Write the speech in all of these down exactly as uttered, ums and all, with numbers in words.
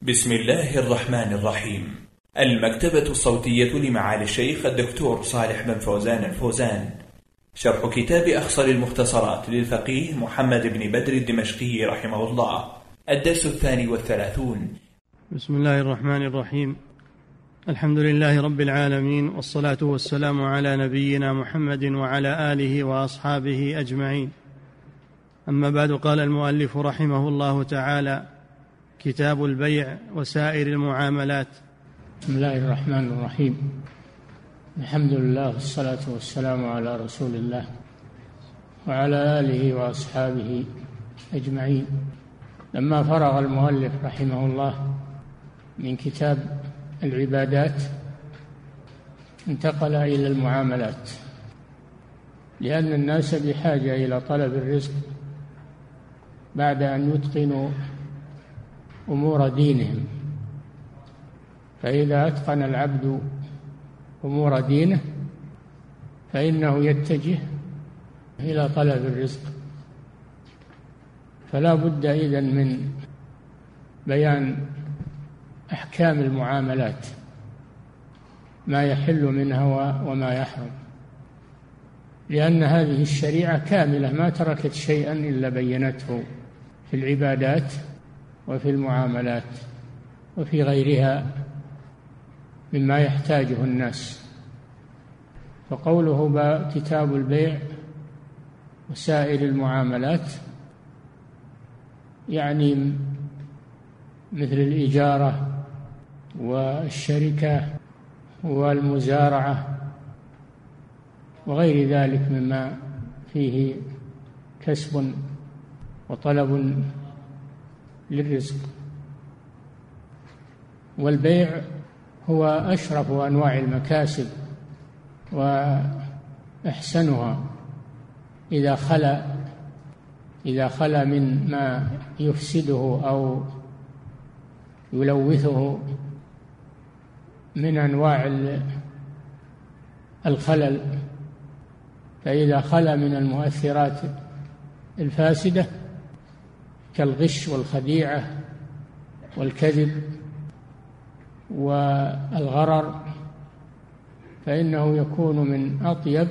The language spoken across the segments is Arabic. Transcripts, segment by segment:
بسم الله الرحمن الرحيم. المكتبة الصوتية لمعالي الشيخ الدكتور صالح بن فوزان الفوزان، شرح كتاب أخصر المختصرات للفقيه محمد بن بدر الدمشقي رحمه الله، الدرس الثاني والثلاثون. بسم الله الرحمن الرحيم. الحمد لله رب العالمين، والصلاة والسلام على نبينا محمد وعلى آله وأصحابه أجمعين. أما بعد، قال المؤلف رحمه الله تعالى: كتاب البيع وسائر المعاملات. بسم الله الرحمن الرحيم. الحمد لله والصلاة والسلام على رسول الله وعلى آله وأصحابه أجمعين. لما فرغ المؤلف رحمه الله من كتاب العبادات انتقل إلى المعاملات، لأن الناس بحاجة إلى طلب الرزق بعد أن يتقنوا أمور دينهم. فإذا أتقن العبد أمور دينه فإنه يتجه إلى طلب الرزق. فلا بد إذن من بيان أحكام المعاملات، ما يحل منها وما يحرم، لأن هذه الشريعة كاملة ما تركت شيئا إلا بينته في العبادات وفي المعاملات وفي غيرها مما يحتاجه الناس. فقوله كتاب البيع وسائر المعاملات يعني مثل الإجارة والشركة والمزارعة وغير ذلك مما فيه كسب وطلب للرزق. والبيع هو أشرف أنواع المكاسب وأحسنها إذا خلا إذا خلا من ما يفسده أو يلوثه من أنواع الخلل. فإذا خلا من المؤثرات الفاسدة كالغش والخديعة والكذب والغرر فإنه يكون من أطيب،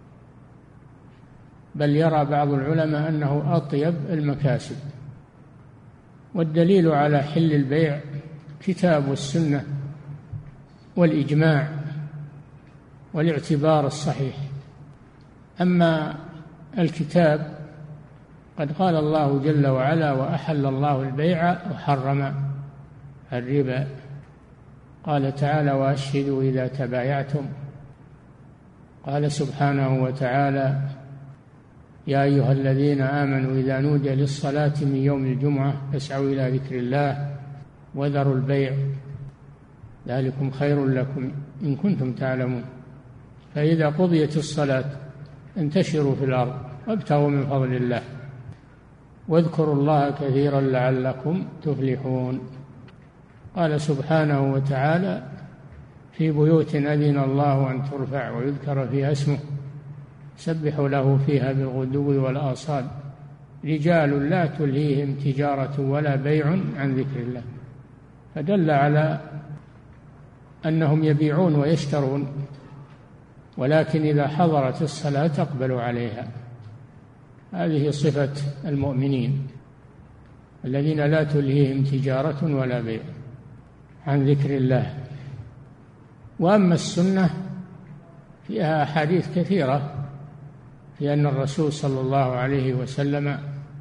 بل يرى بعض العلماء أنه أطيب المكاسب. والدليل على حل البيع كتاب والسنة والإجماع والاعتبار الصحيح. أما الكتاب قد قال الله جل وعلا: وأحل الله البيع وحرم الربا. قال تعالى: وأشهدوا إذا تبايعتم. قال سبحانه وتعالى: يا أيها الذين آمنوا إذا نودي للصلاة من يوم الجمعة فاسعوا إلى ذكر الله وذروا البيع ذلكم خير لكم إن كنتم تعلمون. فإذا قضيت الصلاة انتشروا في الأرض وابتغوا من فضل الله واذكروا الله كثيرا لعلكم تفلحون. قال سبحانه وتعالى: في بيوت أذن الله أن ترفع ويذكر فيها اسمه سبحوا له فيها بالغدو والآصال رجال لا تلهيهم تجارة ولا بيع عن ذكر الله. فدل على أنهم يبيعون ويشترون، ولكن إذا حضرت الصلاة أقبلوا عليها. هذه صفة المؤمنين الذين لا تلهيهم تجارة ولا بيع عن ذكر الله. وأما السنة فيها أحاديث كثيرة في أن الرسول صلى الله عليه وسلم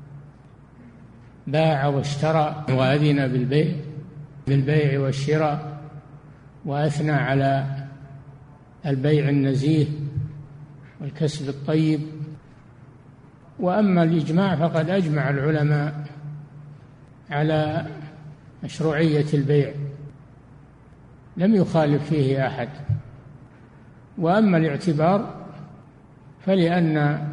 باع واشترى وأذن بالبيع بالبيع والشراء، وأثنى على البيع النزيه والكسب الطيب. وأما الإجماع فقد أجمع العلماء على مشروعية البيع، لم يخالف فيه أحد. وأما الاعتبار فلأن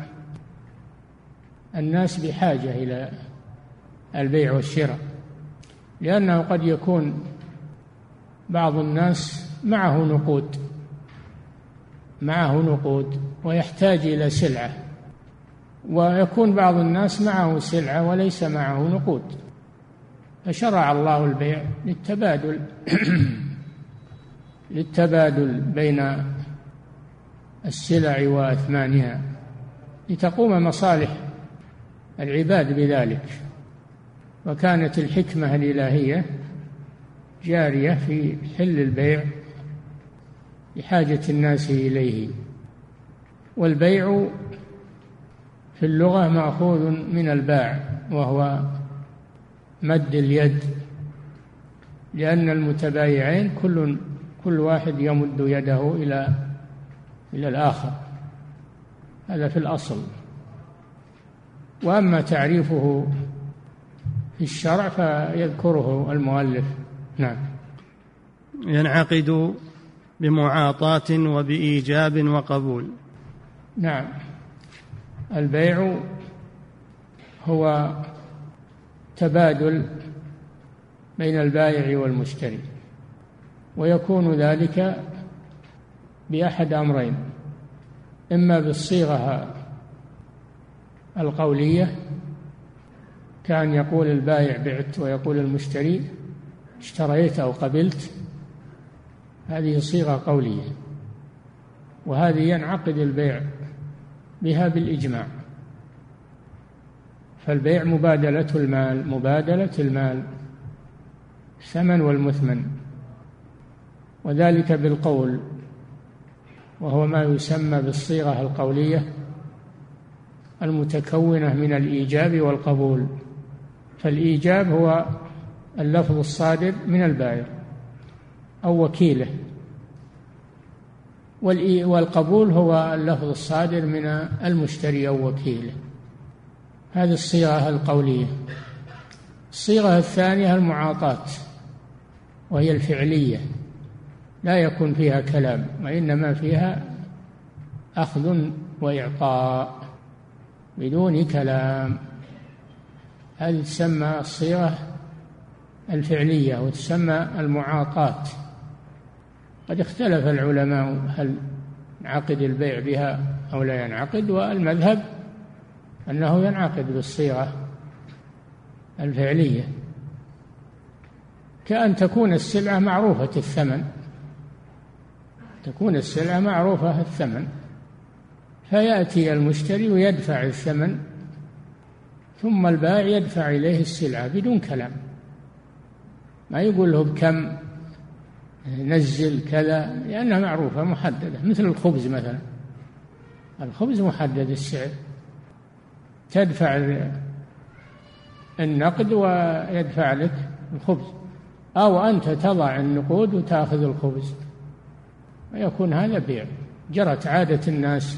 الناس بحاجة إلى البيع والشراء، لأنه قد يكون بعض الناس معه نقود معه نقود ويحتاج إلى سلعة، ويكون بعض الناس معه سلعة وليس معه نقود، فشرع الله البيع للتبادل للتبادل بين السلع وأثمانها، لتقوم مصالح العباد بذلك. وكانت الحكمة الإلهية جارية في حل البيع لحاجة الناس إليه. والبيع في اللغة مأخوذ من الباع، وهو مد اليد، لأن المتبايعين كل كل واحد يمد يده إلى إلى الآخر، هذا في الأصل. وأما تعريفه في الشرع فيذكره المؤلف. نعم. ينعقد بمعاطاة وبإيجاب وقبول. نعم، البيع هو تبادل بين البائع والمشتري، ويكون ذلك بأحد أمرين: إما بالصيغة القولية، كان يقول البائع بعت ويقول المشتري اشتريت أو قبلت، هذه صيغة قولية، وهذه ينعقد البيع بها بالإجماع. فالبيع مبادلة المال، مبادلة المال الثمن والمثمن، وذلك بالقول، وهو ما يسمى بالصيغة القولية المتكونة من الإيجاب والقبول. فالإيجاب هو اللفظ الصادر من البائع أو وكيله، والقبول هو اللفظ الصادر من المشتري أو وكيله. هذه الصيغة القولية. الصيغة الثانية المعاطاة، وهي الفعلية، لا يكون فيها كلام، وإنما فيها أخذ وإعطاء بدون كلام. هذه تسمى الصيغة الفعلية وتسمى المعاطاة. قد اختلف العلماء هل ينعقد البيع بها أو لا ينعقد، والمذهب أنه ينعقد بالصيغة الفعلية، كأن تكون السلعة معروفة الثمن، تكون السلعة معروفة الثمن، فيأتي المشتري ويدفع الثمن، ثم البائع يدفع إليه السلعة بدون كلام، ما يقول له بكم، نزل كذا، لأنها معروفة محددة. مثل الخبز مثلا، الخبز محدد السعر، تدفع النقد ويدفع لك الخبز، أو أنت تضع النقود وتأخذ الخبز، ويكون هذا بيع. جرت عادة الناس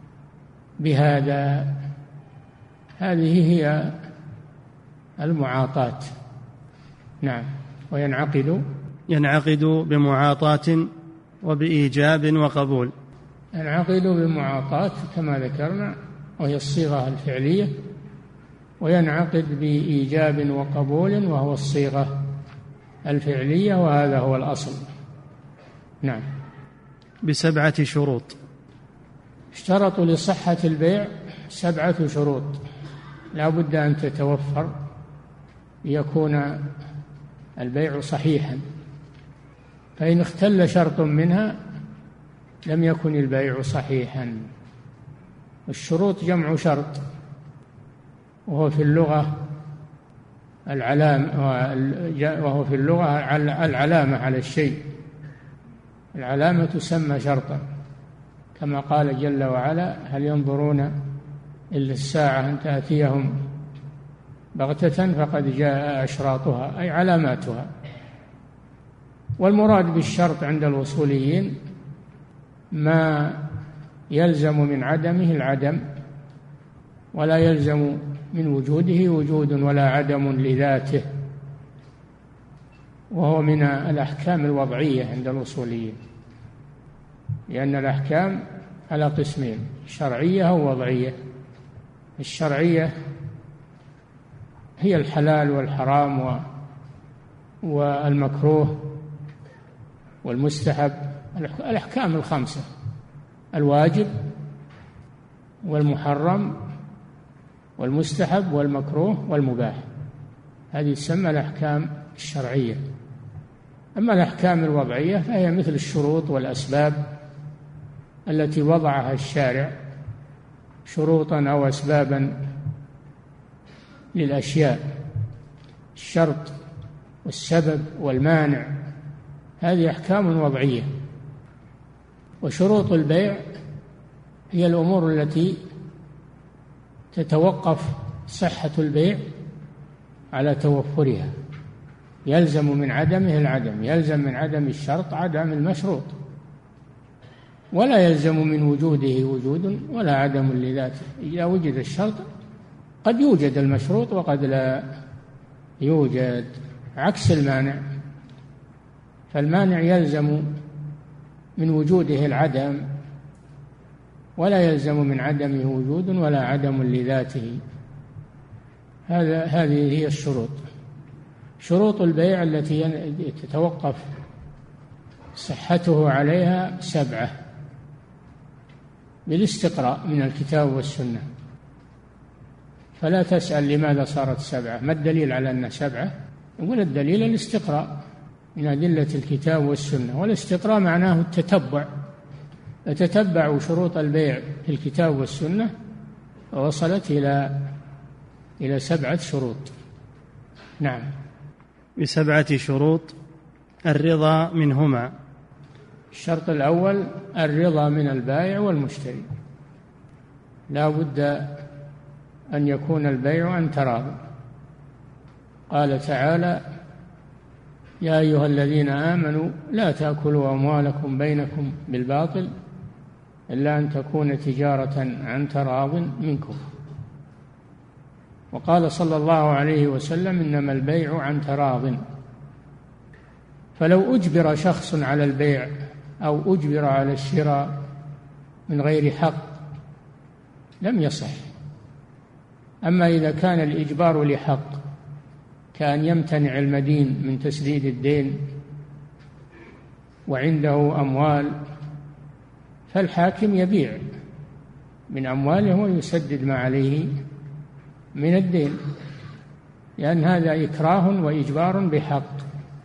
بهذا. هذه هي المعاطاة. نعم. وينعقد ينعقد بمعاطاة وبإيجاب وقبول. ينعقد بمعاطاة كما ذكرنا، وهي الصيغة الفعلية، وينعقد بإيجاب وقبول، وهو الصيغة الفعلية، وهذا هو الأصل. نعم. بسبعة شروط. اشترطوا لصحة البيع سبعة شروط لا بد أن تتوفر ليكون البيع صحيحا، فإن اختل شرط منها لم يكن البيع صحيحا. الشروط جمع شرط، وهو في اللغة العلام وهو في اللغة العلامة على الشيء. العلامة تسمى شرطا، كما قال جل وعلا: هل ينظرون إلا الساعة أن تأتيهم بغتة فقد جاء أشراطها، أي علاماتها. والمراد بالشرط عند الوصوليين ما يلزم من عدمه العدم، ولا يلزم من وجوده وجود ولا عدم لذاته، وهو من الأحكام الوضعية عند الوصوليين، لأن الأحكام على قسمين: شرعية ووضعية. الشرعية هي الحلال والحرام والمكروه والمستحب، الأحكام الخمسة: الواجب والمحرم والمستحب والمكروه والمباح. هذه تسمى الأحكام الشرعية. أما الأحكام الوضعية فهي مثل الشروط والأسباب التي وضعها الشارع، شروطا أو أسبابا للأشياء، الشرط والسبب والمانع، هذه أحكام وضعية. وشروط البيع هي الأمور التي تتوقف صحة البيع على توفرها، يلزم من عدمه العدم، يلزم من عدم الشرط عدم المشروط، ولا يلزم من وجوده وجود ولا عدم لذاته. إذا وجد الشرط قد يوجد المشروط وقد لا يوجد، عكس المانع. فالمانع يلزم من وجوده العدم ولا يلزم من عدمه وجود ولا عدم لذاته. هذا هذه هي الشروط. شروط البيع التي تتوقف صحته عليها سبعة بالاستقراء من الكتاب والسنة. فلا تسأل لماذا صارت سبعة، ما الدليل على أنها سبعة؟ يقول الدليل الاستقراء من أدلة الكتاب والسنة، والاستقراء معناه التتبع، تتبعوا شروط البيع في الكتاب والسنة ووصلت إلى إلى سبعة شروط. نعم. بسبعة شروط الرضا منهما. الشرط الأول الرضا من البائع والمشتري، لا بد أن يكون البيع عن تراض. قال تعالى: يا أيها الذين آمنوا لا تأكلوا أموالكم بينكم بالباطل إلا أن تكون تجارة عن تراض منكم. وقال صلى الله عليه وسلم: إنما البيع عن تراض. فلو أجبر شخص على البيع أو أجبر على الشراء من غير حق لم يصح. أما إذا كان الإجبار لحق، كأن يمتنع المدين من تسديد الدين وعنده أموال، فالحاكم يبيع من أمواله ويسدد ما عليه من الدين، لأن هذا إكراه وإجبار بحق.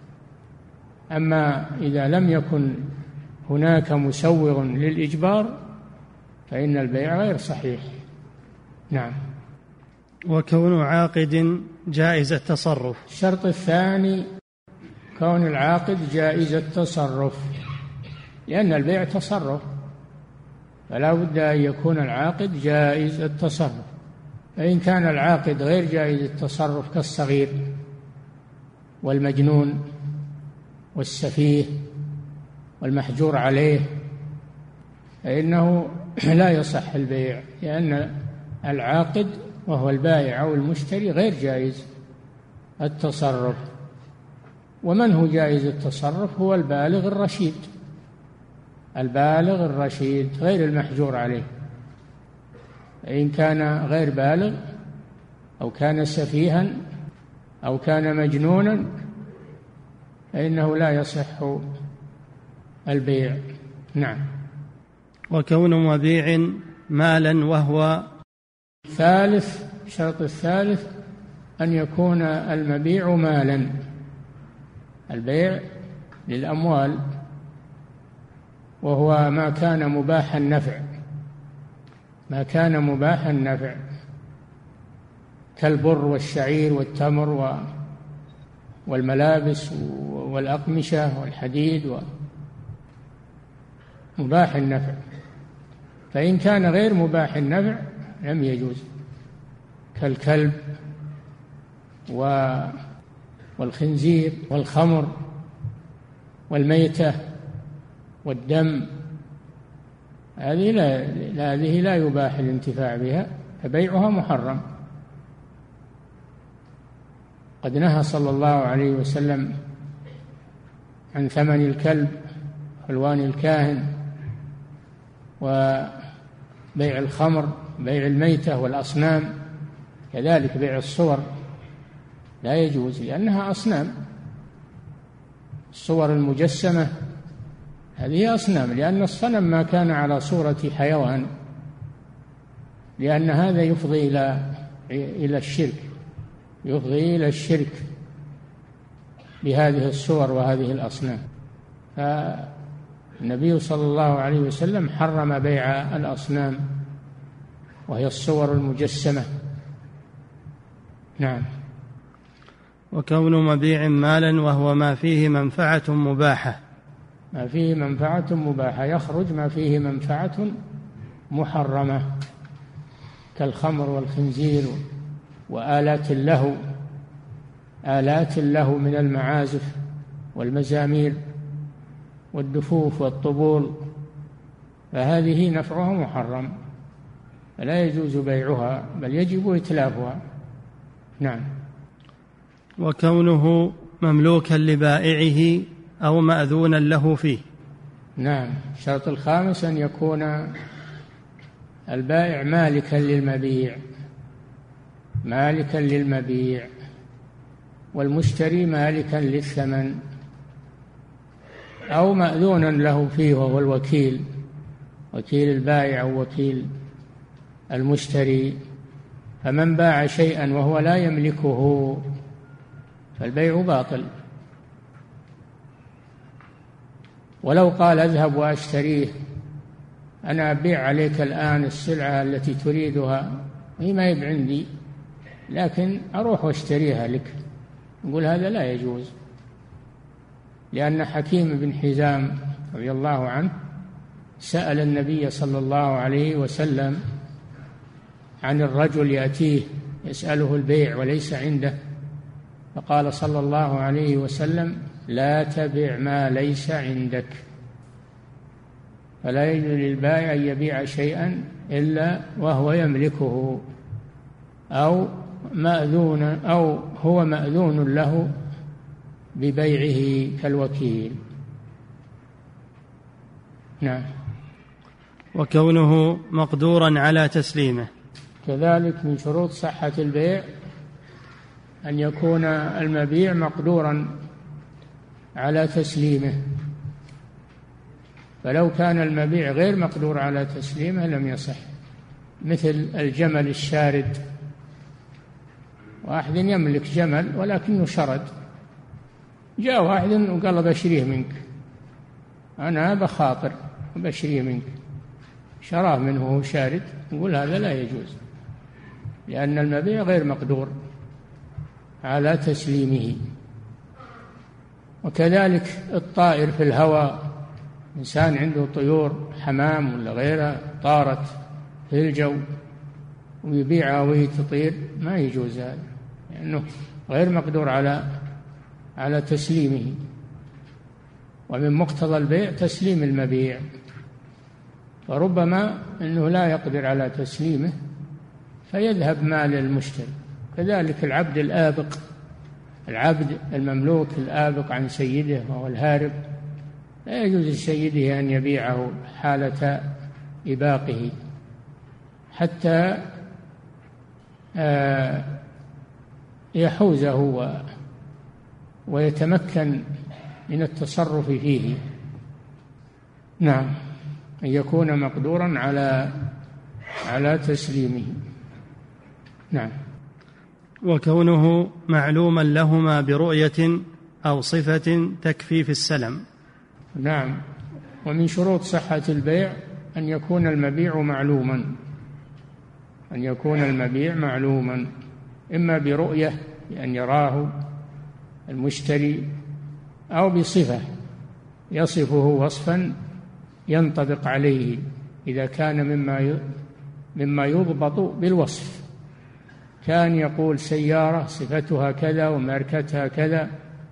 أما إذا لم يكن هناك مسوغ للإجبار فإن البيع غير صحيح. نعم. وكون عاقد جائز التصرف. الشرط الثاني كون العاقد جائز التصرف، لأن البيع تصرف، فلا بد أن يكون العاقد جائز التصرف. فإن كان العاقد غير جائز التصرف كالصغير والمجنون والسفيه والمحجور عليه فإنه لا يصح البيع، لأن العاقد وهو البائع أو المشتري غير جائز التصرف. ومن هو جائز التصرف؟ هو البالغ الرشيد، البالغ الرشيد غير المحجور عليه. إن كان غير بالغ أو كان سفيها أو كان مجنونا فإنه لا يصح البيع. نعم. وكون مبيع مالا وهو ثالث. الشرط الثالث أن يكون المبيع مالا، البيع للأموال، وهو ما كان مباح النفع، ما كان مباح النفع كالبر والشعير والتمر والملابس والأقمشة والحديد ومباح النفع. فإن كان غير مباح النفع لم يجوز، كالكلب والخنزير والخمر والميتة والدم، هذه لا هذه لا يباح الانتفاع بها، فبيعها محرم. قد نهى صلى الله عليه وسلم عن ثمن الكلب، حلوان الكاهن، وبيع الخمر، بيع الميتة والأصنام، كذلك بيع الصور لا يجوز لأنها أصنام. الصور المجسمة هذه أصنام، لأن الصنم ما كان على صورة حيوان، لأن هذا يفضي إلى إلى الشرك يفضي إلى الشرك بهذه الصور وهذه الأصنام. فالنبي صلى الله عليه وسلم حرم بيع الأصنام وهي الصور المجسمة. نعم. وكون مبيع مالا وهو ما فيه منفعة مباحة. ما فيه منفعة مباحة يخرج ما فيه منفعة محرمة كالخمر والخنزير وآلات اللهو، آلات اللهو من المعازف والمزامير والدفوف والطبول، فهذه نفعها محرم فلا يجوز بيعها بل يجب إتلافها. نعم. وكونه مملوكا لبائعه أو مأذونا له فيه. نعم. الشرط الخامس أن يكون البائع مالكا للمبيع، مالكا للمبيع، والمشتري مالكا للثمن، أو مأذونا له فيه وهو الوكيل، وكيل البائع أو وكيل المشتري. فمن باع شيئا وهو لا يملكه فالبيع باطل. ولو قال اذهب واشتريه، أنا أبيع عليك الآن السلعة التي تريدها هي ما هي عندي لكن أروح واشتريها لك، نقول هذا لا يجوز، لأن حكيم بن حزام رضي الله عنه سأل النبي صلى الله عليه وسلم عن الرجل يأتيه يسأله البيع وليس عنده، فقال صلى الله عليه وسلم لا تبع ما ليس عندك. فلا يجوز للبائع أن يبيع شيئا إلا وهو يملكه أو مأذون أو هو مأذون له ببيعه كالوكيل. نعم. وكونه مقدورا على تسليمه. كذلك من شروط صحة البيع أن يكون المبيع مقدورا على تسليمه، فلو كان المبيع غير مقدور على تسليمه لم يصح، مثل الجمل الشارد، واحد يملك جمل ولكنه شرد، جاء واحد وقال بشريه منك، أنا بخاطر بشريه منك، شراه منه وهو شارد، نقول هذا لا يجوز، لأن المبيع غير مقدور على تسليمه. وكذلك الطائر في الهواء، إنسان عنده طيور حمام ولا غيرها طارت في الجو ويبيعها وهي تطير، ما يجوز هذا، لأنه غير مقدور على على تسليمه. ومن مقتضى البيع تسليم المبيع، فربما أنه لا يقدر على تسليمه فيذهب مال المشتري. كذلك العبد الآبق، العبد المملوك الآبق عن سيده وهو الهارب، لا يجوز لسيده أن يبيعه حالة إباقه حتى يحوزه ويتمكن من التصرف فيه. نعم. أن يكون مقدورا على على تسليمه. نعم. وكونه معلوما لهما برؤية أو صفة تكفي في السلم. نعم. ومن شروط صحة البيع أن يكون المبيع معلوما، أن يكون المبيع معلوما إما برؤية بأن يراه المشتري، أو بصفة يصفه وصفا ينطبق عليه إذا كان مما مما يضبط بالوصف. كان يقول سيارة صفتها كذا وماركتها كذا،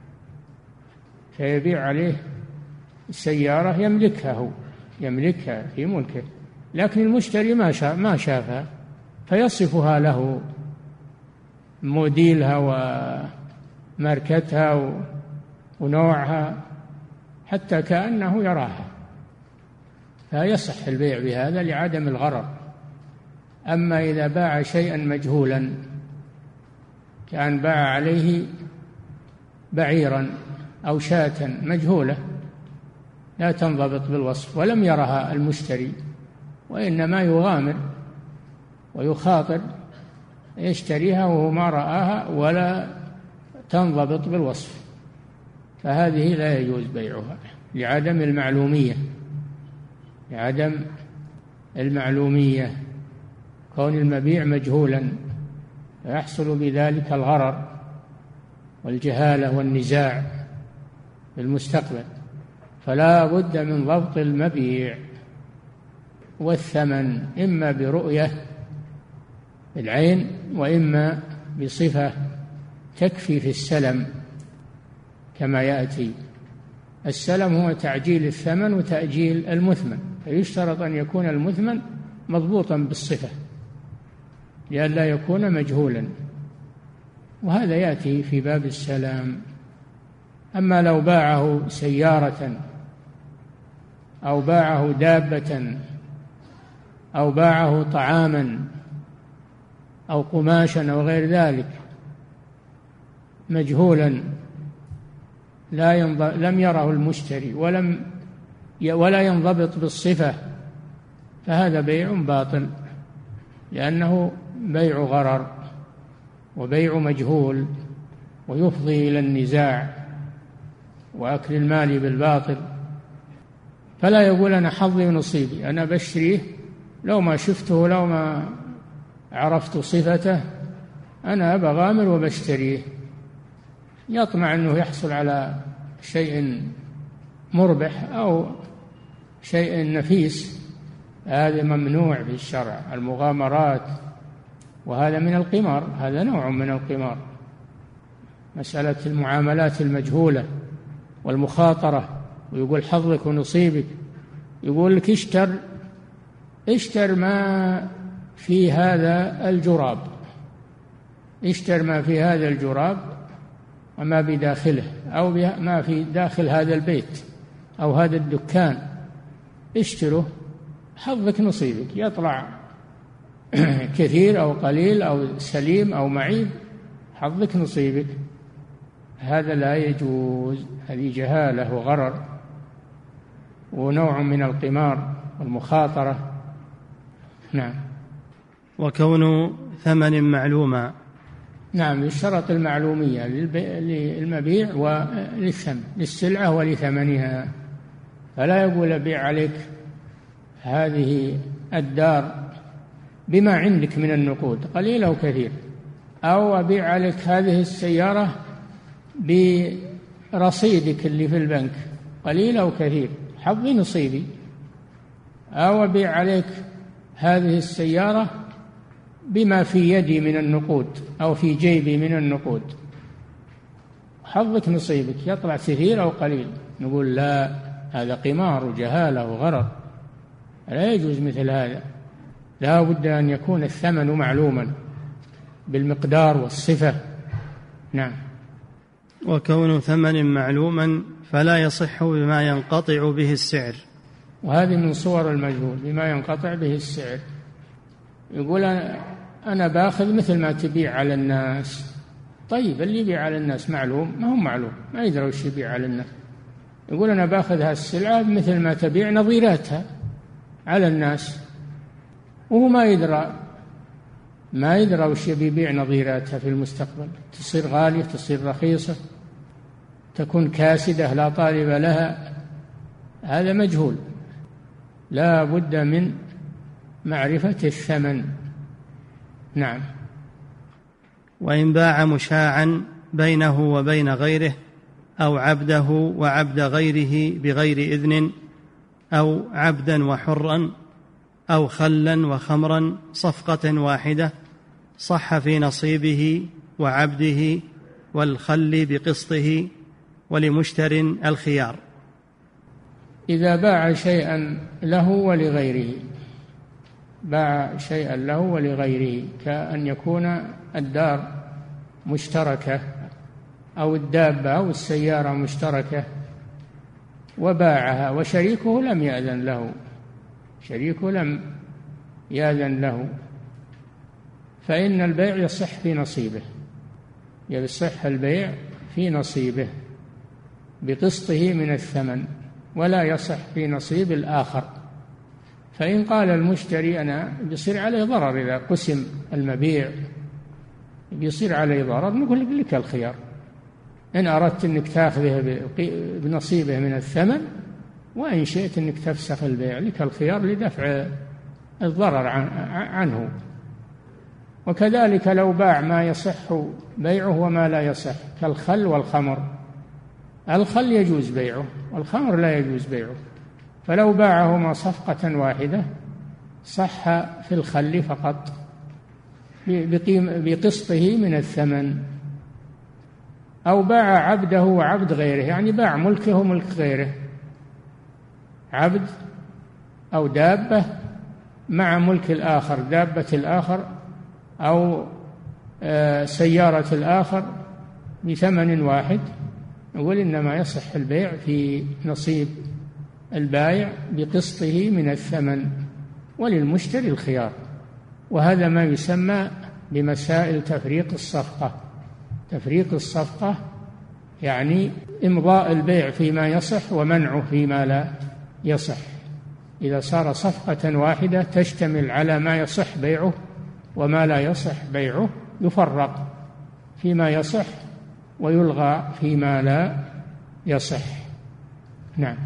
فيبيع عليه السيارة يملكها، هو يملكها في ملكه، لكن المشتري ما شاف ما شافها فيصفها له، موديلها وماركتها ونوعها حتى كأنه يراها، فيصح البيع بهذا لعدم الغرر. أما إذا باع شيئا مجهولا، كان باع عليه بعيرا أو شاة مجهولة لا تنضبط بالوصف ولم يرها المشتري، وإنما يغامر ويخاطر يشتريها وهو ما رآها ولا تنضبط بالوصف، فهذه لا يجوز بيعها لعدم المعلومية لعدم المعلومية كون المبيع مجهولا فيحصل بذلك الغرر والجهالة والنزاع في المستقبل، فلا بد من ضبط المبيع والثمن إما برؤية العين وإما بصفة تكفي في السلم كما يأتي. السلم هو تعجيل الثمن وتأجيل المثمن، فيشترط أن يكون المثمن مضبوطا بالصفة لئلا يكون مجهولا، وهذا يأتي في باب السلام. أما لو باعه سيارة أو باعه دابة أو باعه طعاما أو قماشا أو غير ذلك مجهولا لا ينض... لم يره المشتري ولم ي... ولا ينضبط بالصفة، فهذا بيع باطل لأنه بيع غرر وبيع مجهول ويفضي إلى النزاع وأكل المال بالباطل. فلا يقول أنا حظي ونصيبي، أنا بشتريه لو ما شفته لو ما عرفت صفته أنا أبغامر وبشتريه، يطمع أنه يحصل على شيء مربح أو شيء نفيس، هذا ممنوع في الشرع. المغامرات وهذا من القمار، هذا نوع من القمار، مسألة المعاملات المجهولة والمخاطرة، ويقول حظك ونصيبك، يقول لك اشتر اشتر ما في هذا الجراب، اشتر ما في هذا الجراب وما بداخله أو ما في داخل هذا البيت أو هذا الدكان، اشتره حظك نصيبك، يطلع كثير أو قليل أو سليم أو معيب حظك نصيبك. هذا لا يجوز، هذه جهالة وغرر ونوع من القمار والمخاطرة. نعم. وكون ثمن معلوما. نعم، يشترط المعلومية للمبيع وللثمن، للسلعة ولثمنها، فلا يقول أبيع عليك هذه الدار بما عندك من النقود قليل أو كثير، أو أبيع عليك هذه السيارة برصيدك اللي في البنك قليل أو كثير حظي نصيبي، أو أبيع عليك هذه السيارة بما في يدي من النقود أو في جيبي من النقود حظك نصيبك، يطلع كثير أو قليل. نقول لا، هذا قمار وجهالة وغرر، لا يجوز مثل هذا، لا بد أن يكون الثمن معلوما بالمقدار والصفة. نعم. وكون ثمن معلوما فلا يصح بما ينقطع به السعر، وهذه من صور المجهول، بما ينقطع به السعر. يقول أنا باخذ مثل ما تبيع على الناس، طيب اللي يبيع على الناس معلوم؟ ما هو معلوم، ما يدري وش يبيع على الناس. يقول أنا باخذ هالسلعة مثل ما تبيع نظيراتها على الناس، وهو ما يدرى ما يدرى وش يبيع نظيراتها في المستقبل، تصير غالية تصير رخيصة، تكون كاسدة لا طالب لها، هذا مجهول. لا بد من معرفة الثمن. نعم. وإن باع مشاعا بينه وبين غيره أو عبده وعبد غيره بغير إذن أو عبدا وحرا أو خلا وخمرا صفقة واحدة صح في نصيبه وعبده والخل بقسطه ولمشتر الخيار. إذا باع شيئا له ولغيره، باع شيئا له ولغيره، كأن يكون الدار مشتركة أو الدابة أو السيارة مشتركة وباعها وشريكه لم يأذن له، شريكه لم يأذن له، فإن البيع يصح في نصيبه، يصح البيع في نصيبه بقسطه من الثمن، ولا يصح في نصيب الآخر. فإن قال المشتري أنا بيصير عليه ضرر إذا قسم المبيع بيصير عليه ضرر، نقول لك الخيار، إن أردت أنك تأخذه بنصيبه من الثمن، وإن شئت أنك تفسخ البيع، لك الخيار لدفع الضرر عنه. وكذلك لو باع ما يصح بيعه وما لا يصح كالخل والخمر، الخل يجوز بيعه والخمر لا يجوز بيعه، فلو باعهما صفقة واحدة صح في الخل فقط بقسطه من الثمن. أو باع عبده وعبد غيره، يعني باع ملكه وملك غيره، عبد أو دابة مع ملك الآخر، دابة الآخر أو سيارة الآخر بثمن واحد، نقول إنما يصح البيع في نصيب البائع بقسطه من الثمن، وللمشتري الخيار. وهذا ما يسمى بمسائل تفريق الصفقة. تفريق الصفقة يعني إمضاء البيع فيما يصح ومنعه فيما لا يصح. إذا صار صفقة واحدة تشتمل على ما يصح بيعه وما لا يصح بيعه، يفرق فيما يصح ويلغى فيما لا يصح. نعم.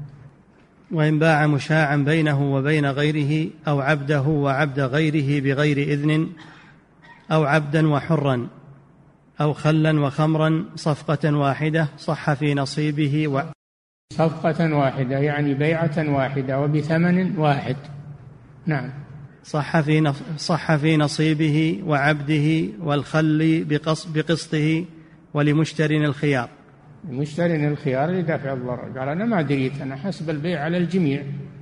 وإن باع مشاعا بينه وبين غيره أو عبده وعبد غيره بغير إذن، أو عبدا وحرا، أو خلا وخمرا صفقة واحدة صح في نصيبه و... صفقة واحدة يعني بيعة واحدة وبثمن واحد. نعم. صح في نص... صح في نصيبه وعبده والخل بقص... بقسطه، ولمشتري الخيار. مشتري الخيار لدفع الضرر، قال أنا ما دريت، أنا حسب البيع على الجميع،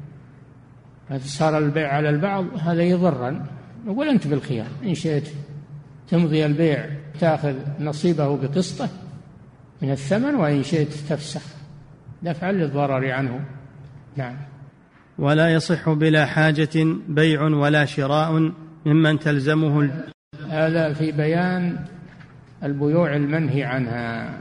فصار البيع على البعض هذا يضرا، نقول أنت بالخيار، إن شئت تمضي البيع تأخذ نصيبه بقسطه من الثمن، وإن شئت تفسخ دفعا للضرر عنه. نعم. ولا يصح بلا حاجة بيع ولا شراء ممن تلزمه ال... هذا في بيان البيوع المنهي عنها.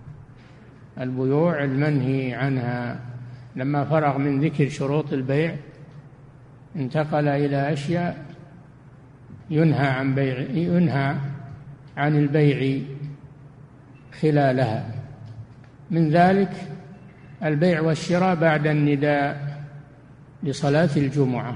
البيوع المنهي عنها لما فرغ من ذكر شروط البيع انتقل إلى أشياء ينهى عن بيع ينهى عن البيع خلالها. من ذلك البيع والشراء بعد النداء لصلاة الجمعة،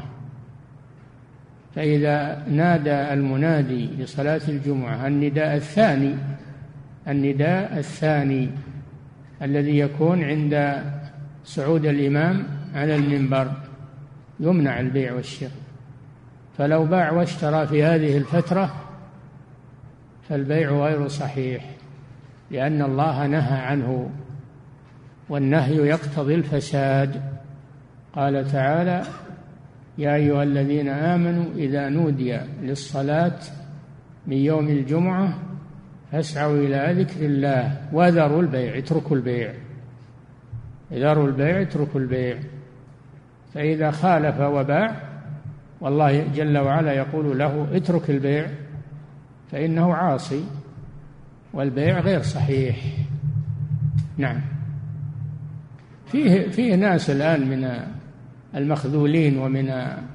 فإذا نادى المنادي لصلاة الجمعة النداء الثاني النداء الثاني الذي يكون عند صعود الإمام على المنبر يمنع البيع والشراء. فلو باع واشترى في هذه الفترة فالبيع غير صحيح، لأن الله نهى عنه، والنهي يقتضي الفساد. قال تعالى: يا أيها الذين آمنوا إذا نودي للصلاة من يوم الجمعة فاسعوا إلى ذكر الله وذروا البيع. اتركوا البيع ذروا البيع اتركوا البيع. فإذا خالف وباع والله جل وعلا يقول له اترك البيع فإنه عاصي والبيع غير صحيح. نعم. فيه فيه ناس الآن من المخذولين ومن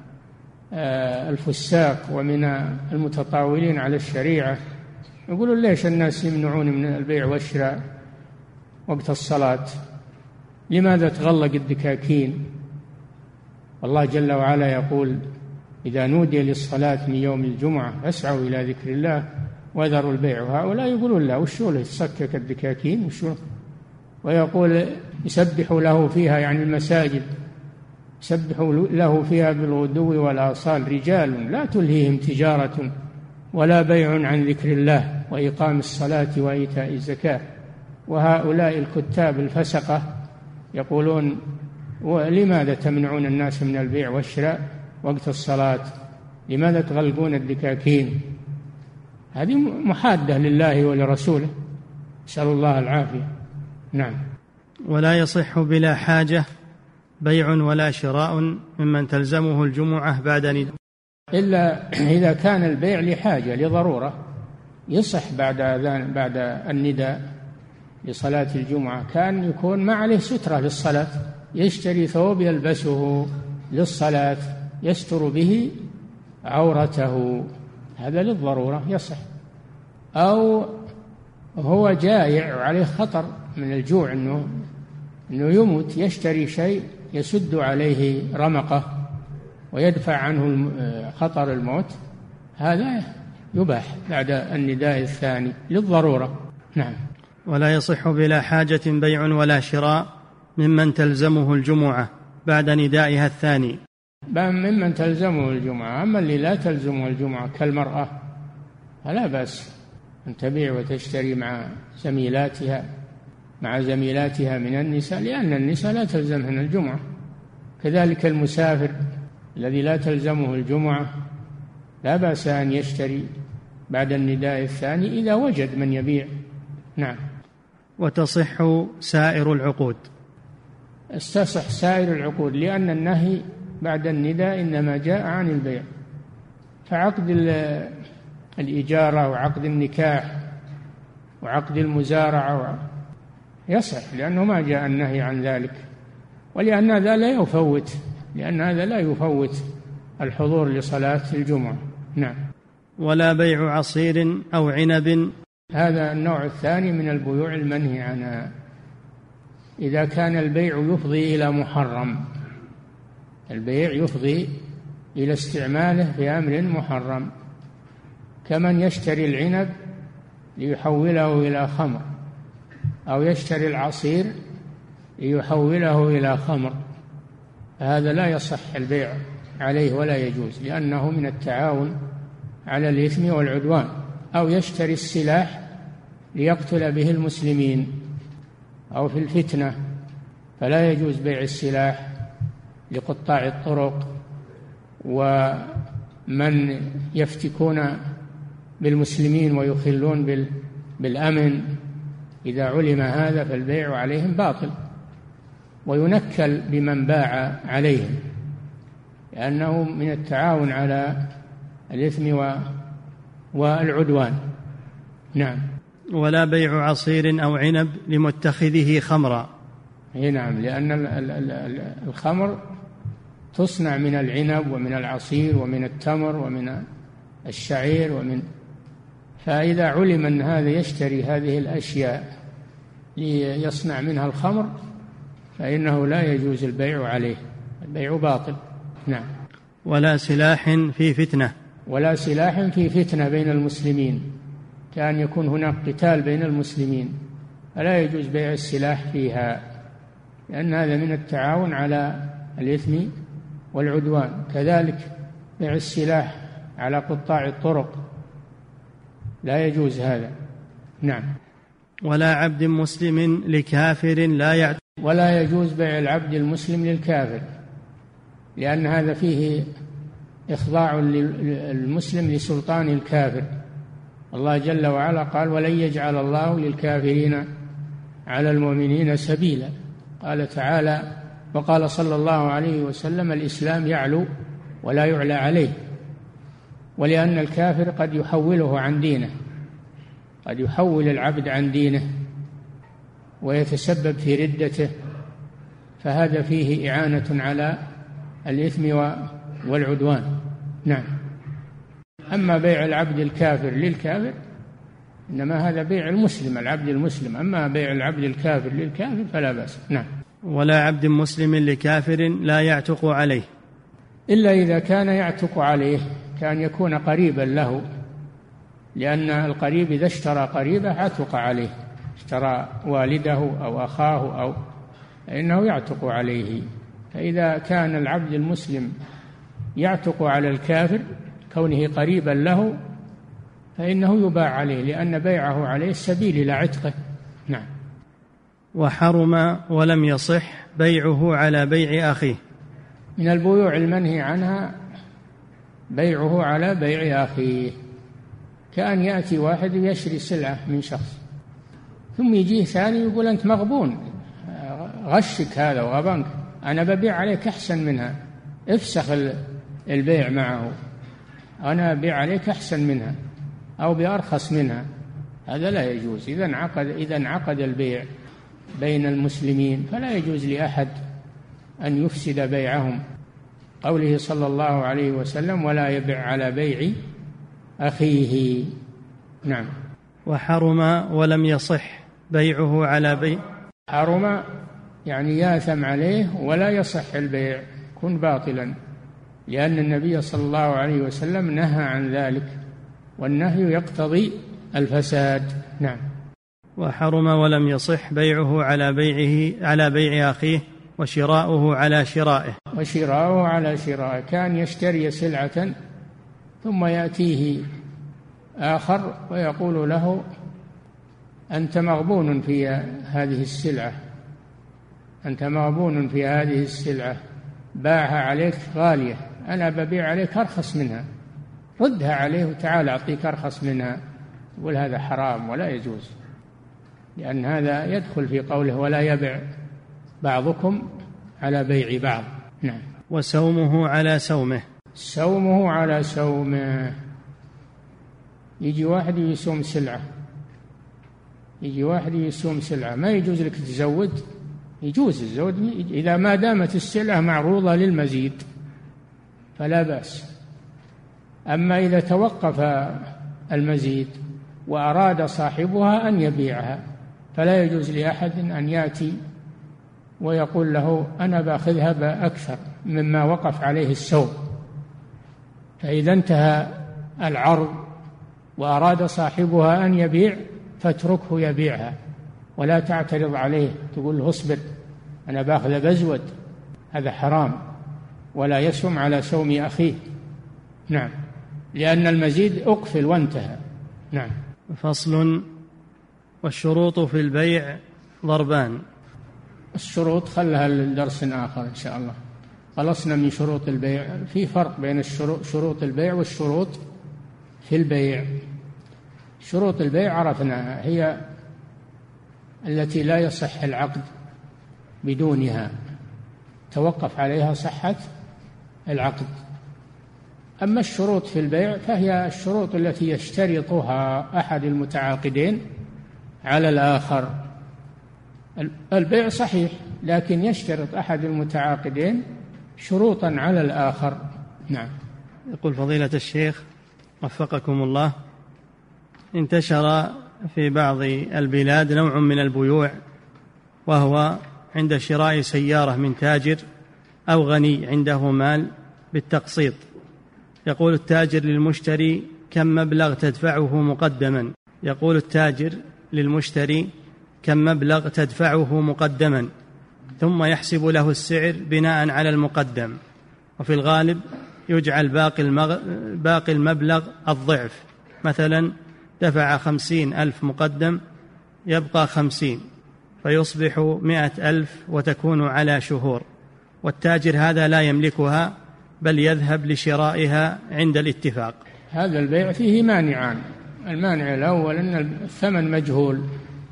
الفساق ومن المتطاولين على الشريعة يقولون ليش الناس يمنعون من البيع والشراء وقت الصلاة؟ لماذا تغلق الدكاكين؟ والله جل وعلا يقول: إذا نودي للصلاة من يوم الجمعة فاسعوا إلى ذكر الله وذروا البيع. وهؤلاء يقولون لا، وشو له تسكك الدكاكين وشو؟ ويقول يسبحوا له فيها، يعني المساجد يسبحوا له فيها بالغدو والآصال رجال لا تلهيهم تجارة ولا بيع عن ذكر الله وإقام الصلاة وإيتاء الزكاة. وهؤلاء الكتاب الفسقة يقولون: ولماذا تمنعون الناس من البيع والشراء وقت الصلاة؟ لماذا تغلقون الدكاكين؟ هذه محادة لله ولرسوله، نسأل الله العافية. نعم. ولا يصح بلا حاجة بيع ولا شراء ممن تلزمه الجمعة بعد نداء، إلا إذا كان البيع لحاجة لضرورة يصح بعد أذان بعد النداء لصلاة الجمعة. كان يكون ما عليه سترة للصلاة، يشتري ثوب يلبسه للصلاة يستر به عورته، هذا للضرورة يصح. أو هو جائع وعليه خطر من الجوع أنه أنه يموت، يشتري شيء يسد عليه رمقه ويدفع عنه خطر الموت، هذا يباح بعد النداء الثاني للضرورة. نعم. ولا يصح بلا حاجة بيع ولا شراء ممن تلزمه الجمعة بعد ندائها الثاني. ممن تلزمه الجمعة، أما اللي لا تلزمه الجمعة كالمرأة فلا بأس أن تبيع وتشتري مع زميلاتها مع زميلاتها من النساء، لأن النساء لا تلزمهن الجمعة. كذلك المسافر الذي لا تلزمه الجمعة لا بأس أن يشتري بعد النداء الثاني إذا وجد من يبيع. نعم. وتصح سائر العقود. استصح سائر العقود، لأن النهي بعد النداء إنما جاء عن البيع، فعقد الإجارة وعقد النكاح وعقد المزارعة يصح، لأنه ما جاء النهي عن ذلك، ولأن هذا لا يفوت لأن هذا لا يفوت الحضور لصلاة الجمعة. نعم. ولا بيع عصير أو عنب. هذا النوع الثاني من البيوع المنهي عنها، إذا كان البيع يفضي إلى محرم، البيع يفضي إلى استعماله في أمر محرم، كمن يشتري العنب ليحوله إلى خمر، أو يشتري العصير ليحوله إلى خمر، فهذا لا يصح البيع عليه ولا يجوز، لأنه من التعاون على الإثم والعدوان. أو يشتري السلاح ليقتل به المسلمين أو في الفتنة، فلا يجوز بيع السلاح لقطاع الطرق ومن يفتكون بالمسلمين ويخلون بالأمن. إذا علم هذا فالبيع عليهم باطل، وينكل بمن باع عليهم، لأنه من التعاون على الإثم والعدوان. نعم. ولا بيع عصير أو عنب لمتخذه خمرا. نعم، لأن الخمر تصنع من العنب ومن العصير ومن التمر ومن الشعير ومن فإذا علم أن هذا يشتري هذه الأشياء ليصنع منها الخمر فإنه لا يجوز البيع عليه، البيع باطل. نعم. ولا سلاح في فتنة. ولا سلاح في فتنة بين المسلمين، كان يكون هناك قتال بين المسلمين فلا يجوز بيع السلاح فيها، لأن هذا من التعاون على الإثم والعدوان. كذلك بيع السلاح على قطاع الطرق لا يجوز هذا. نعم. ولا عبد مسلم لكافر لا يعت... ولا يجوز بيع العبد المسلم للكافر، لأن هذا فيه إخضاع للمسلم لسلطان الكافر. الله جل وعلا قال: ولن يجعل الله للكافرين على المؤمنين سبيلا. قال تعالى: وقال صلى الله عليه وسلم: الإسلام يعلو ولا يعلى عليه. ولأن الكافر قد يحوله عن دينه، قد يحول العبد عن دينه ويتسبب في ردته، فهذا فيه إعانة على الإثم والعدوان. نعم. أما بيع العبد الكافر للكافر إنما هذا بيع المسلم العبد المسلم، أما بيع العبد الكافر للكافر فلا بأس. نعم. ولا عبد مسلم لكافر لا يعتق عليه، إلا إذا كان يعتق عليه كان يكون قريبا له، لأن القريب إذا اشترى قريبه عتق عليه، اشترى والده أو أخاه أو إنه يعتق عليه. فإذا كان العبد المسلم يعتق على الكافر كونه قريبا له فإنه يباع عليه، لأن بيعه عليه سبيل إلى عتقه. نعم. وحرم ولم يصح بيعه على بيع أخيه. من البيوع المنهي عنها بيعه على بيع أخيه، كأن يأتي واحد يشري سلعة من شخص ثم يجيه ثاني يقول: أنت مغبون، غشك هذا وغبنك، أنا ببيع عليك أحسن منها، افسخ البيع معه، أنا أبيع عليك أحسن منها أو بأرخص منها. هذا لا يجوز. إذا انعقد إذا انعقد البيع بين المسلمين فلا يجوز لأحد أن يفسد بيعهم. قوله صلى الله عليه وسلم: ولا يبع على بيع أخيه. نعم. وحرم ولم يصح بيعه على بيع. حرم يعني ياثم عليه ولا يصح البيع، يكون باطلا، لأن النبي صلى الله عليه وسلم نهى عن ذلك، والنهي يقتضي الفساد. نعم. وحرم ولم يصح بيعه على بيعه على بيع أخيه، وشراؤه على شرائه. وشراؤه على شرائه، كان يشتري سلعة ثم يأتيه آخر ويقول له أنت مغبون في هذه السلعة، أنت مغبون في هذه السلعة، باعها عليك غالية، أنا ببيع عليك أرخص منها، ردها عليه وتعال أعطيك أرخص منها. يقول هذا حرام ولا يجوز، لأن هذا يدخل في قوله ولا يبع بعضكم على بيع بعض. نعم. وسومه على سومه. سومه على سومه، يجي واحد يسوم سلعة، يجي واحد يسوم سلعة، ما يجوز لك تزود، يجوز الزود إذا ما دامت السلعة معروضة للمزيد فلا بأس. أما إذا توقف المزيد وأراد صاحبها أن يبيعها فلا يجوز لأحد أن يأتي ويقول له أنا بأخذها بأكثر مما وقف عليه السوم. فإذا انتهى العرض وأراد صاحبها أن يبيع فاتركه يبيعها، ولا تعترض عليه تقول له اصبر أنا بأخذ بزود، هذا حرام، ولا يسوم على سوم أخيه. نعم، لأن المزيد أقفل وانتهى. نعم. فصل. والشروط في البيع ضربان. الشروط خلها لدرس آخر إن شاء الله، خلصنا من شروط البيع. في فرق بين الشروط شروط البيع والشروط في البيع. شروط البيع عرفناها، هي التي لا يصح العقد بدونها، توقف عليها صحة العقد. أما الشروط في البيع فهي الشروط التي يشترطها أحد المتعاقدين على الآخر. البيع صحيح لكن يشترط أحد المتعاقدين شروطا على الآخر. نعم. يقول فضيلة الشيخ وفقكم الله: انتشر في بعض البلاد نوع من البيوع، وهو عند شراء سيارة من تاجر أو غني عنده مال بالتقسيط، يقول التاجر للمشتري كم مبلغ تدفعه مقدما، يقول التاجر للمشتري كم مبلغ تدفعه مقدما، ثم يحسب له السعر بناء على المقدم، وفي الغالب يجعل باقي, المغ... باقي المبلغ الضعف، مثلا دفع خمسين ألف مقدم يبقى خمسين، فيصبح مئة ألف وتكون على شهور، والتاجر هذا لا يملكها بل يذهب لشرائها عند الاتفاق. هذا البيع فيه مانعان. المانع الأول أن الثمن مجهول،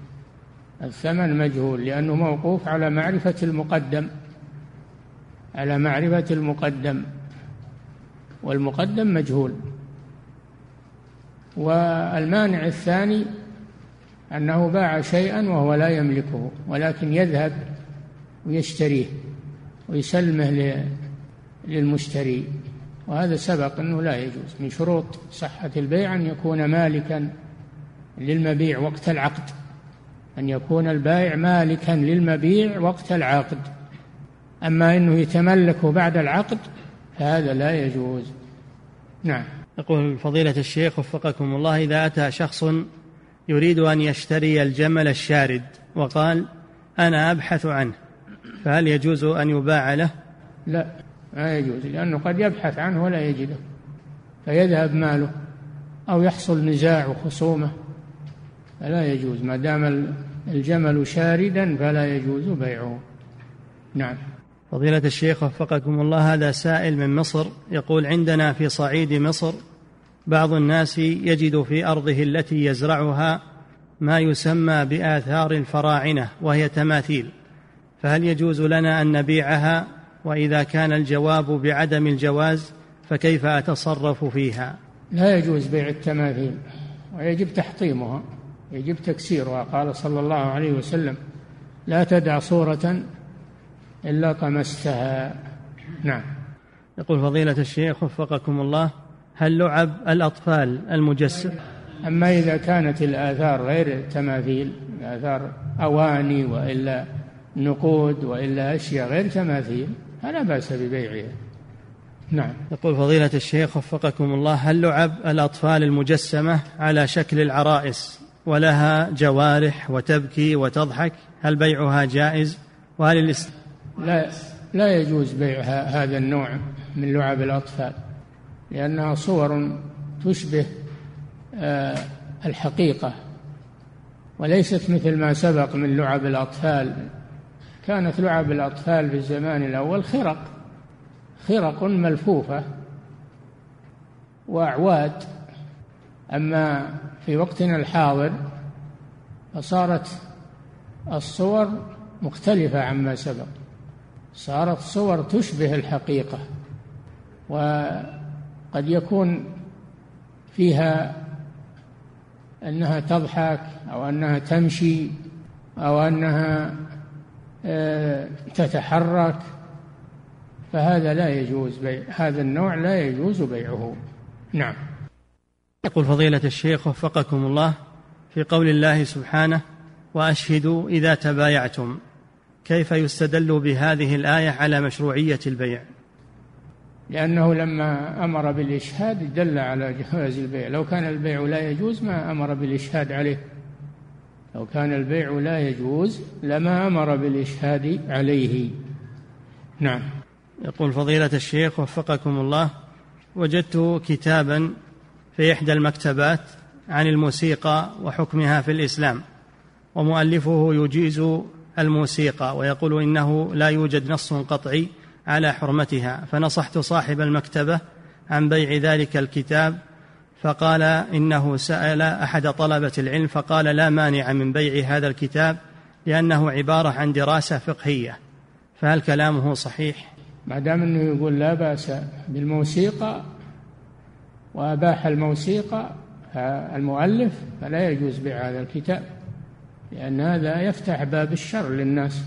الثمن مجهول لأنه موقوف على معرفة المقدم، على معرفة المقدم، والمقدم مجهول. والمانع الثاني أنه باع شيئا وهو لا يملكه، ولكن يذهب ويشتريه ويسلمه للمشتري، وهذا سبق أنه لا يجوز. من شروط صحة البيع أن يكون مالكا للمبيع وقت العقد، أن يكون البائع مالكا للمبيع وقت العقد. أما أنه يتملكه بعد العقد فهذا لا يجوز. نعم. يقول فضيلة الشيخ وفقكم الله: إذا أتى شخص يريد أن يشتري الجمل الشارد وقال أنا أبحث عنه، فهل يجوز أن يباع له؟ لا، لا يجوز، لأنه قد يبحث عنه ولا يجده فيذهب ماله أو يحصل نزاع وخصومة، فلا يجوز. ما دام الجمل شاردا فلا يجوز بيعه. نعم. فضيلة الشيخ وفقكم الله، هذا سائل من مصر يقول: عندنا في صعيد مصر بعض الناس يجد في أرضه التي يزرعها ما يسمى بآثار الفراعنة وهي تماثيل، فهل يجوز لنا أن نبيعها؟ وإذا كان الجواب بعدم الجواز فكيف أتصرف فيها؟ لا يجوز بيع التماثيل، ويجب تحطيمها، يجب تكسيرها. قال صلى الله عليه وسلم: لا تدع صورة إلا طمستها. نعم. يقول فضيلة الشيخ وفقكم الله: هل لعب الأطفال المجسم أما إذا كانت الآثار غير تماثيل، آثار أواني وإلا نقود وإلا أشياء غير تماثيل، فلا بأس ببيعها. نعم. يقول فضيلة الشيخ وفقكم الله: هل لعب الأطفال المجسمة على شكل العرائس ولها جوارح وتبكي وتضحك، هل بيعها جائز؟ وهل الاست... لا لا يجوز بيع هذا النوع من لعب الأطفال، لأنها صور تشبه الحقيقة وليست مثل ما سبق من لعب الأطفال. كانت لعب الأطفال في الزمان الأول خرق خرق ملفوفة وأعواد، أما في وقتنا الحاضر فصارت الصور مختلفة عما سبق، صارت صور تشبه الحقيقة، وقد يكون فيها أنها تضحك أو أنها تمشي أو أنها تتحرك، فهذا لا يجوز بيع هذا النوع، لا يجوز بيعه. نعم. يقول فضيلة الشيخ وفقكم الله: في قول الله سبحانه: وأشهدوا إذا تبايعتم، كيف يستدل بهذه الآية على مشروعية البيع؟ لأنه لما أمر بالإشهاد دل على جواز البيع. لو كان البيع لا يجوز ما أمر بالإشهاد عليه، لو كان البيع لا يجوز لما أمر بالإشهاد عليه. نعم. يقول فضيلة الشيخ وفقكم الله: وجدت كتابا في إحدى المكتبات عن الموسيقى وحكمها في الإسلام، ومؤلفه يجيز الموسيقى ويقول إنه لا يوجد نص قطعي على حرمتها، فنصحت صاحب المكتبة عن بيع ذلك الكتاب، فقال إنه سأل أحد طلبة العلم فقال لا مانع من بيع هذا الكتاب لأنه عبارة عن دراسة فقهية، فهل كلامه صحيح؟ ما دام أنه يقول لا بأس بالموسيقى وأباح الموسيقى المؤلف فلا يجوز بيع هذا الكتاب، لأن هذا يفتح باب الشر للناس،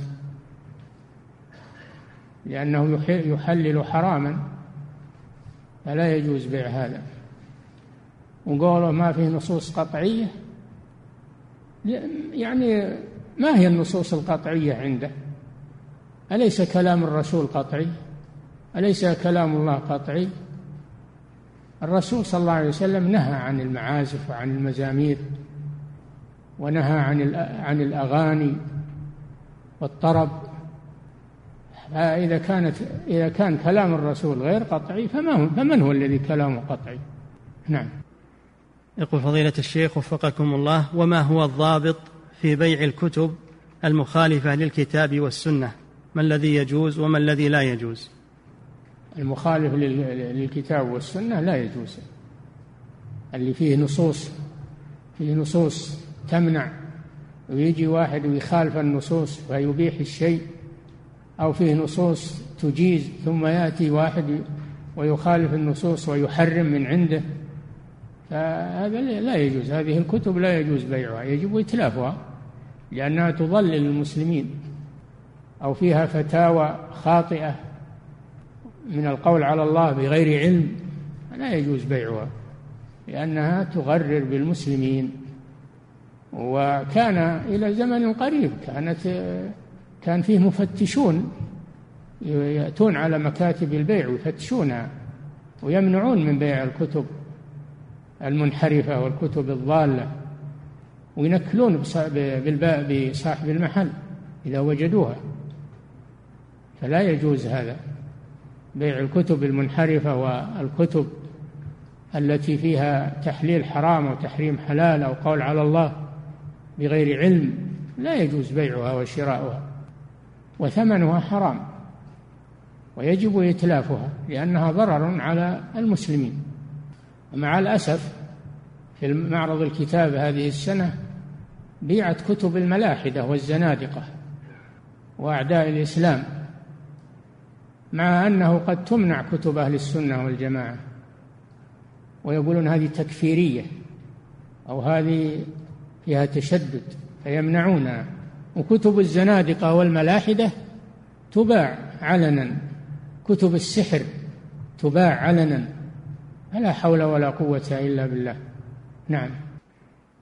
لأنه يحلل حراما، فلا يجوز بيع هذا. وقوله ما فيه نصوص قطعية، يعني ما هي النصوص القطعية عنده؟ أليس كلام الرسول قطعي؟ أليس كلام الله قطعي؟ الرسول صلى الله عليه وسلم نهى عن المعازف وعن المزامير، ونهى عن عن الأغاني والطرب. فإذا كانت إذا كان كلام الرسول غير قطعي فمن هو الذي كلامه قطعي؟ نعم. يقول فضيلة الشيخ وفقكم الله: وما هو الضابط في بيع الكتب المخالفة للكتاب والسنة؟ ما الذي يجوز وما الذي لا يجوز؟ المخالف للكتاب والسنة لا يجوز، اللي فيه نصوص فيه نصوص تمنع، ويجي واحد ويخالف النصوص ويبيح الشيء، أو فيه نصوص تجيز ثم يأتي واحد ويخالف النصوص ويحرم من عنده، فهذا لا يجوز. هذه الكتب لا يجوز بيعها، يجب إتلافها، لأنها تضلل المسلمين، أو فيها فتاوى خاطئة من القول على الله بغير علم، لا يجوز بيعها لأنها تغرر بالمسلمين. وكان إلى زمن قريب كانت كان فيه مفتشون يأتون على مكاتب البيع ويفتشونها ويمنعون من بيع الكتب المنحرفة والكتب الضالة، وينكلون بصاحب المحل إذا وجدوها. فلا يجوز هذا، بيع الكتب المنحرفة والكتب التي فيها تحليل حرام وتحريم حلال أو قول على الله بغير علم، لا يجوز بيعها وشراؤها، وثمنها حرام، ويجب إتلافها لأنها ضرر على المسلمين. ومع الأسف في معرض الكتاب هذه السنة بيعت كتب الملاحدة والزنادقة وأعداء الإسلام، مع أنه قد تمنع كتب أهل السنة والجماعة، ويقولون هذه تكفيرية أو هذه فيها تشدد فيمنعونها. وكتب الزنادقة والملاحدة تباع علنا، كتب السحر تباع علنا، فلا حول ولا قوة إلا بالله. نعم.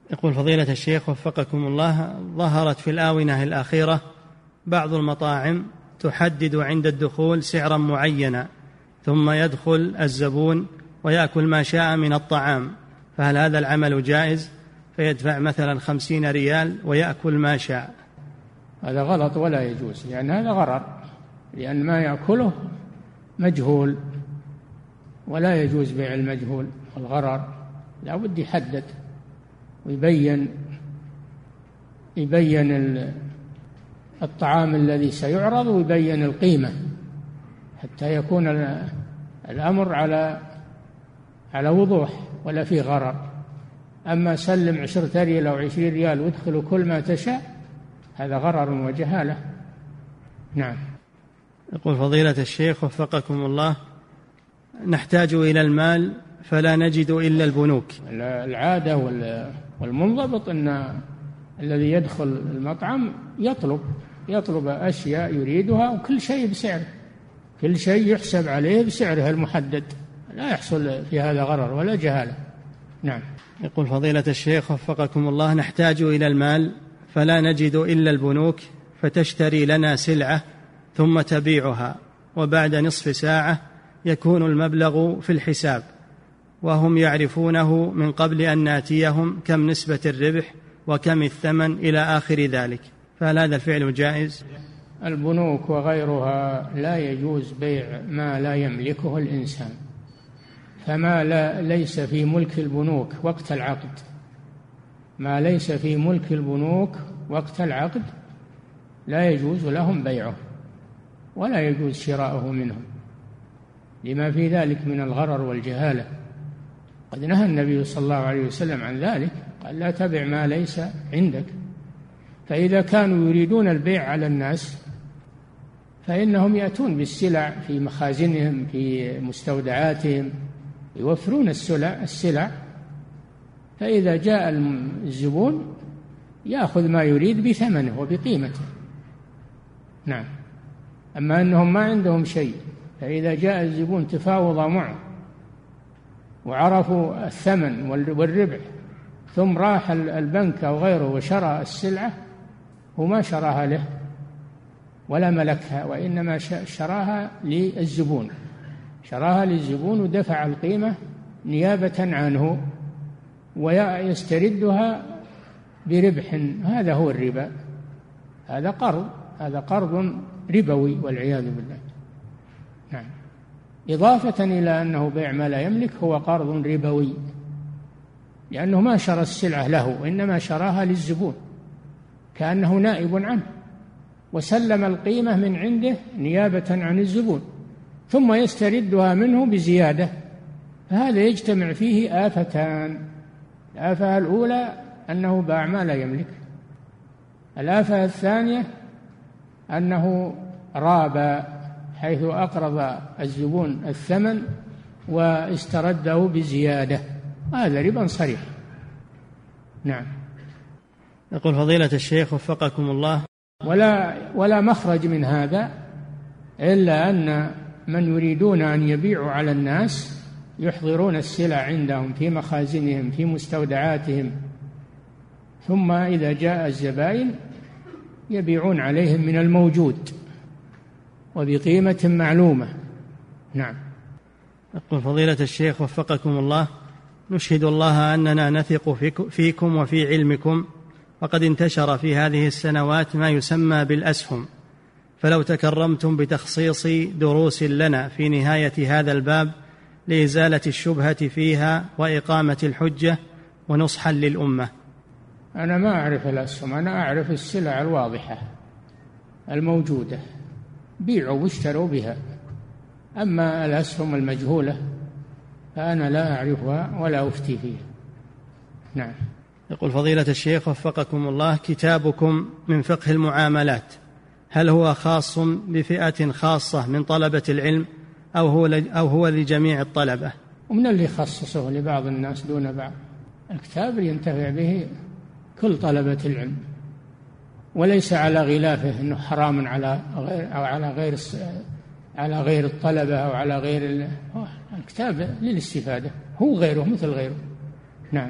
يقول فضيلة الشيخ وفقكم الله، ظهرت في الآونة الأخيرة بعض المطاعم تحدد عند الدخول سعرا معينا، ثم يدخل الزبون ويأكل ما شاء من الطعام، فهل هذا العمل جائز؟ فيدفع مثلا خمسين ريال ويأكل ما شاء. هذا غلط ولا يجوز، لأن هذا غرر، لأن ما يأكله مجهول، ولا يجوز بيع المجهول والغرر. لا بد يحدد ويبين يبين الطعام الذي سيعرض، ويبين القيمة حتى يكون الأمر على على وضوح ولا فيه غرر. أما سلم عشرة ريال أو عشرين ريال وادخلوا كل ما تشاء، هذا غرر وجهالة. نعم. يقول فضيلة الشيخ وفقكم الله، نحتاج إلى المال فلا نجد إلا البنوك. العادة والمنضبط أن الذي يدخل المطعم يطلب يطلب أشياء يريدها، وكل شيء بسعره، كل شيء يحسب عليه بسعره المحدد، لا يحصل في هذا غرر ولا جهالة. نعم. يقول فضيلة الشيخ وفقكم الله، نحتاج إلى المال فلا نجد إلا البنوك، فتشتري لنا سلعة ثم تبيعها، وبعد نصف ساعة يكون المبلغ في الحساب، وهم يعرفونه من قبل أن ناتيهم كم نسبة الربح وكم الثمن إلى آخر ذلك، فهل هذا الفعل جائز؟ البنوك وغيرها لا يجوز بيع ما لا يملكه الإنسان، فما لا ليس في ملك البنوك وقت العقد، ما ليس في ملك البنوك وقت العقد لا يجوز لهم بيعه ولا يجوز شراؤه منهم، لما في ذلك من الغرر والجهالة. قد نهى النبي صلى الله عليه وسلم عن ذلك، قال لا تبع ما ليس عندك. فإذا كانوا يريدون البيع على الناس فإنهم يأتون بالسلع في مخازنهم في مستودعاتهم، يوفرون السلع السلع فإذا جاء الزبون يأخذ ما يريد بثمنه وبقيمته. نعم. أما أنهم ما عندهم شيء، فإذا جاء الزبون تفاوض معه وعرفوا الثمن والربح، ثم راح البنك أو غيره وشرى السلعة، وما شراها له ولا ملكها، وإنما شراها للزبون، شراها للزبون ودفع القيمة نيابة عنه ويستردها بربح، هذا هو الربا، هذا قرض، هذا قرض ربوي والعياذ بالله. نعم. إضافة إلى أنه بيع ما لا يملك، هو قرض ربوي، لأنه ما شرى السلعة له وإنما شراها للزبون كأنه نائب عنه، وسلم القيمة من عنده نيابة عن الزبون، ثم يستردها منه بزيادة، فهذا يجتمع فيه آفتان. الآفة الأولى أنه باع ما لا يملك، الآفة الثانية أنه رابى، حيث أقرض الزبون الثمن واسترده بزيادة، هذا ربا صريح. نعم. يقول فضيلة الشيخ وفقكم الله، ولا ولا مخرج من هذا إلا أن من يريدون أن يبيعوا على الناس يحضرون السلع عندهم في مخازنهم في مستودعاتهم، ثم إذا جاء الزبائن يبيعون عليهم من الموجود وبقيمة معلومة. نعم. يقول فضيلة الشيخ وفقكم الله، نشهد الله أننا نثق فيكم وفي علمكم، وقد انتشر في هذه السنوات ما يسمى بالأسهم، فلو تكرمتم بتخصيص دروس لنا في نهاية هذا الباب لإزالة الشبهة فيها وإقامة الحجة ونصحا للأمة. أنا ما أعرف الأسهم، أنا أعرف السلع الواضحة الموجودة، بيعوا واشتروا بها. أما الأسهم المجهولة فأنا لا أعرفها ولا أفتي فيها. نعم. يقول فضيلة الشيخ وفقكم الله، كتابكم من فقه المعاملات هل هو خاص بفئة خاصة من طلبة العلم أو هو أو هو لجميع الطلبة؟ ومن اللي خصصه لبعض الناس دون بعض؟ الكتاب ينتفع به كل طلبة العلم، وليس على غلافه أنه حرام على غير أو على غير على غير الطلبة أو على غير الكتاب للاستفادة، هو غيره مثل غيره. نعم.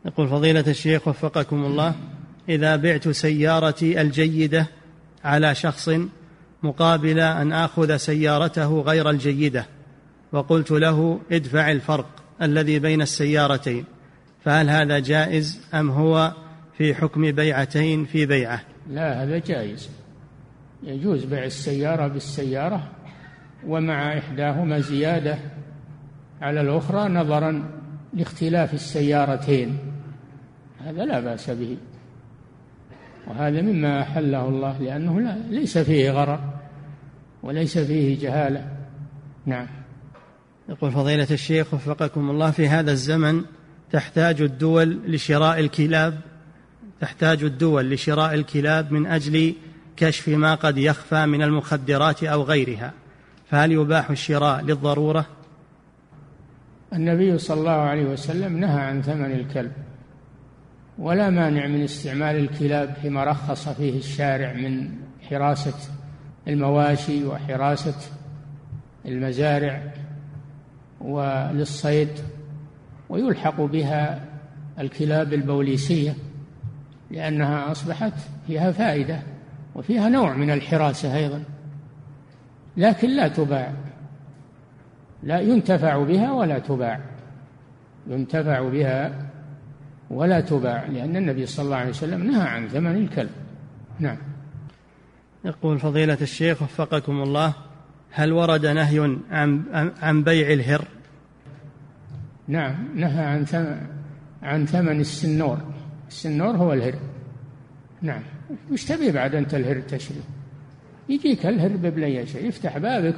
يقول فضيلة الشيخ وفقكم الله: إذا بعت سيارتي الجيدة على شخص مقابل أن آخذ سيارته غير الجيدة، وقلت له ادفع الفرق الذي بين السيارتين، فهل هذا جائز أم هو في حكم بيعتين في بيعة؟ لا، هذا جائز، يجوز بيع السيارة بالسيارة ومع إحداهما زيادة على الأخرى نظرا لاختلاف السيارتين، هذا لا بأس به، وهذا مما أحله الله لأنه لا ليس فيه غرر وليس فيه جهالة. نعم. يقول فضيلة الشيخ وفقكم الله: في هذا الزمن تحتاج الدول لشراء الكلاب تحتاج الدول لشراء الكلاب من أجل كشف ما قد يخفى من المخدرات أو غيرها، فهل يباح الشراء للضرورة؟ النبي صلى الله عليه وسلم نهى عن ثمن الكلب، ولا مانع من استعمال الكلاب فيما رخص فيه الشارع من حراسة المواشي وحراسة المزارع وللصيد، ويلحق بها الكلاب البوليسية لأنها أصبحت فيها فائدة وفيها نوع من الحراسة أيضا، لكن لا تباع، لا ينتفع بها ولا تباع، ينتفع بها ولا تباع، لأن النبي صلى الله عليه وسلم نهى عن ثمن الكلب. نعم. يقول فضيلة الشيخ وفقكم الله: هل ورد نهي عن عن بيع الهر؟ نعم، نهى عن ثمن عن ثمن السنور، السنور هو الهر. نعم. وش تبي بعد أنت الهر تشري؟ يجيك الهر ببلي شيء، يفتح بابك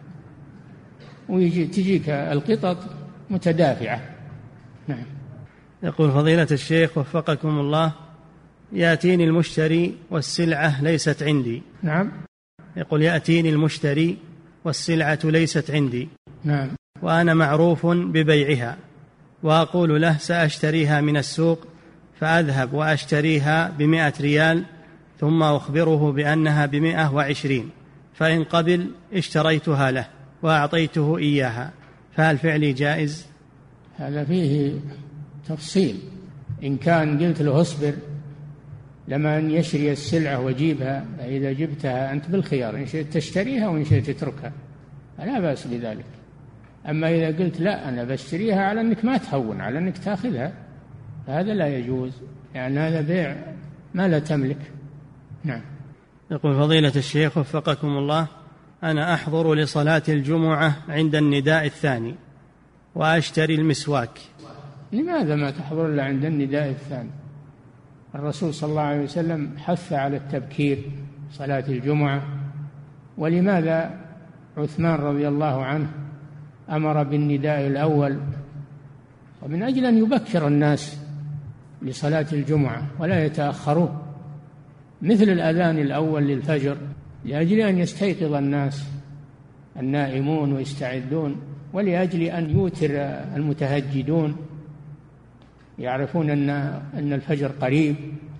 ويجي تجيك القطط متدافعة. نعم. يقول فضيلة الشيخ وفقكم الله: يأتيني المشتري والسلعة ليست عندي. نعم. يقول يأتيني المشتري والسلعة ليست عندي. نعم. وأنا معروف ببيعها، وأقول له سأشتريها من السوق، فأذهب وأشتريها بمائة ريال ثم أخبره بأنها بمائة وعشرين، فإن قبل اشتريتها له وأعطيته إياها، فهل فعلي جائز؟ هذا فيه تفصيل. إن كان قلت له اصبر لما أن يشري السلعة وجيبها، فإذا جبتها أنت بالخيار، إن شئت تشتريها وإن شئت تتركها، فلا بأس بذلك. أما إذا قلت لا أنا بشتريها على أنك ما تهون، على أنك تأخذها، فهذا لا يجوز، يعني هذا بيع ما لا تملك. نعم. يقول فضيلة الشيخ وفقكم الله: أنا أحضر لصلاة الجمعة عند النداء الثاني وأشتري المسواك، لماذا ما تحضر إلا عند النداء الثاني؟ الرسول صلى الله عليه وسلم حث على التبكير صلاة الجمعة، ولماذا عثمان رضي الله عنه أمر بالنداء الأول؟ ومن أجل أن يبكر الناس لصلاة الجمعة ولا يتأخرون، مثل الأذان الأول للفجر، لأجل أن يستيقظ الناس النائمون ويستعدون، ولأجل أن يوتر المتهجدون يعرفون أن أن الفجر قريب،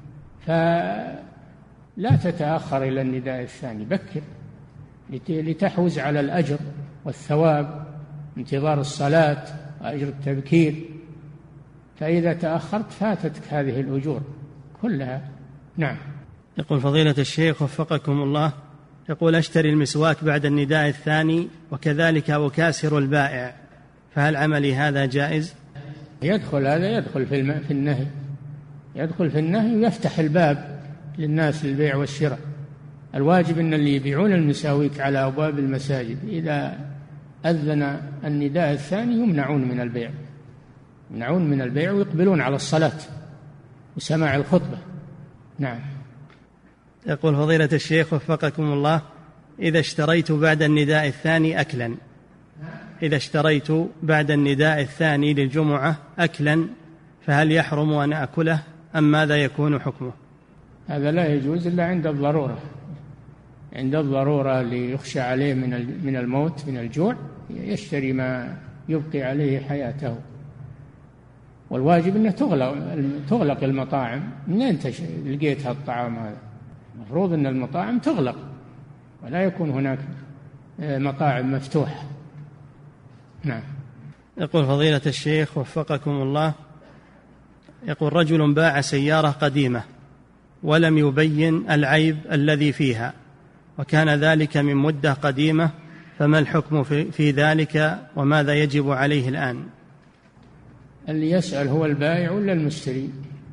فلا تتأخر إلى النداء الثاني، بكر لتحوز على الأجر والثواب، انتظار الصلاة وأجر التبكير، فإذا تأخرت فاتتك هذه الأجور كلها. نعم. يقول فضيلة الشيخ وفقكم الله: يقول أشتري المسواك بعد النداء الثاني وكذلك أكاسر البائع، فهل عملي هذا جائز؟ يدخل هذا يدخل في, الم... في النهي، يدخل في النهي ويفتح الباب للناس للبيع والشراء. الواجب أن اللي يبيعون المساويك على أبواب المساجد إذا أذن النداء الثاني يمنعون من البيع، يمنعون من البيع ويقبلون على الصلاة وسماع الخطبة. نعم. يقول فضيلة الشيخ وفقكم الله: إذا اشتريت بعد النداء الثاني أكلا إذا اشتريت بعد النداء الثاني للجمعة أكلا فهل يحرم أن أكله أم ماذا يكون حكمه؟ هذا لا يجوز إلا عند الضرورة، عند الضرورة ليخشى عليه من من الموت من الجوع يشتري ما يبقي عليه حياته. والواجب أنه تغلق تغلق المطاعم. منين لقيت هالطعام هذا؟ المفروض أن المطاعم تغلق ولا يكون هناك مطاعم مفتوحة. نعم. يقول فضيلة الشيخ وفقكم الله: يقول رجل باع سيارة قديمة ولم يبين العيب الذي فيها، وكان ذلك من مدة قديمة، فما الحكم في ذلك وماذا يجب عليه الآن؟ اللي يسأل هو البائع ولا المشتري؟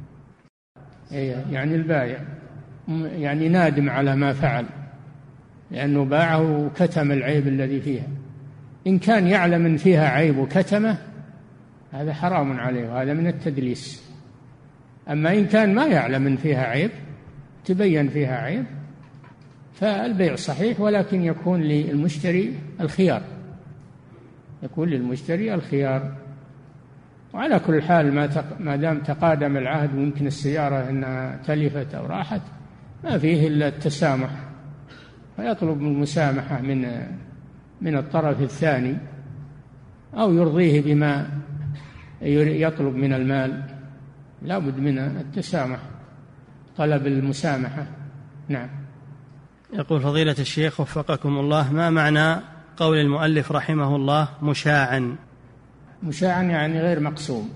يعني البائع يعني نادم على ما فعل لأنه باعه وكتم العيب الذي فيها. إن كان يعلم أن فيها عيب وكتمه هذا حرام عليه وهذا من التدليس. أما إن كان ما يعلم أن فيها عيب تبين فيها عيب فالبيع صحيح، ولكن يكون للمشتري الخيار، يكون للمشتري الخيار. وعلى كل حال ما ما دام تقادم العهد ويمكن السيارة أنها تلفت أو راحت ما فيه إلا التسامح، فيطلب المسامحة من من الطرف الثاني أو يرضيه بما يطلب من المال. لا بد من التسامح، طلب المسامحة. نعم. يقول فضيلة الشيخ وفقكم الله، ما معنى قول المؤلف رحمه الله مشاعا؟ مشاعا يعني غير مقسوم،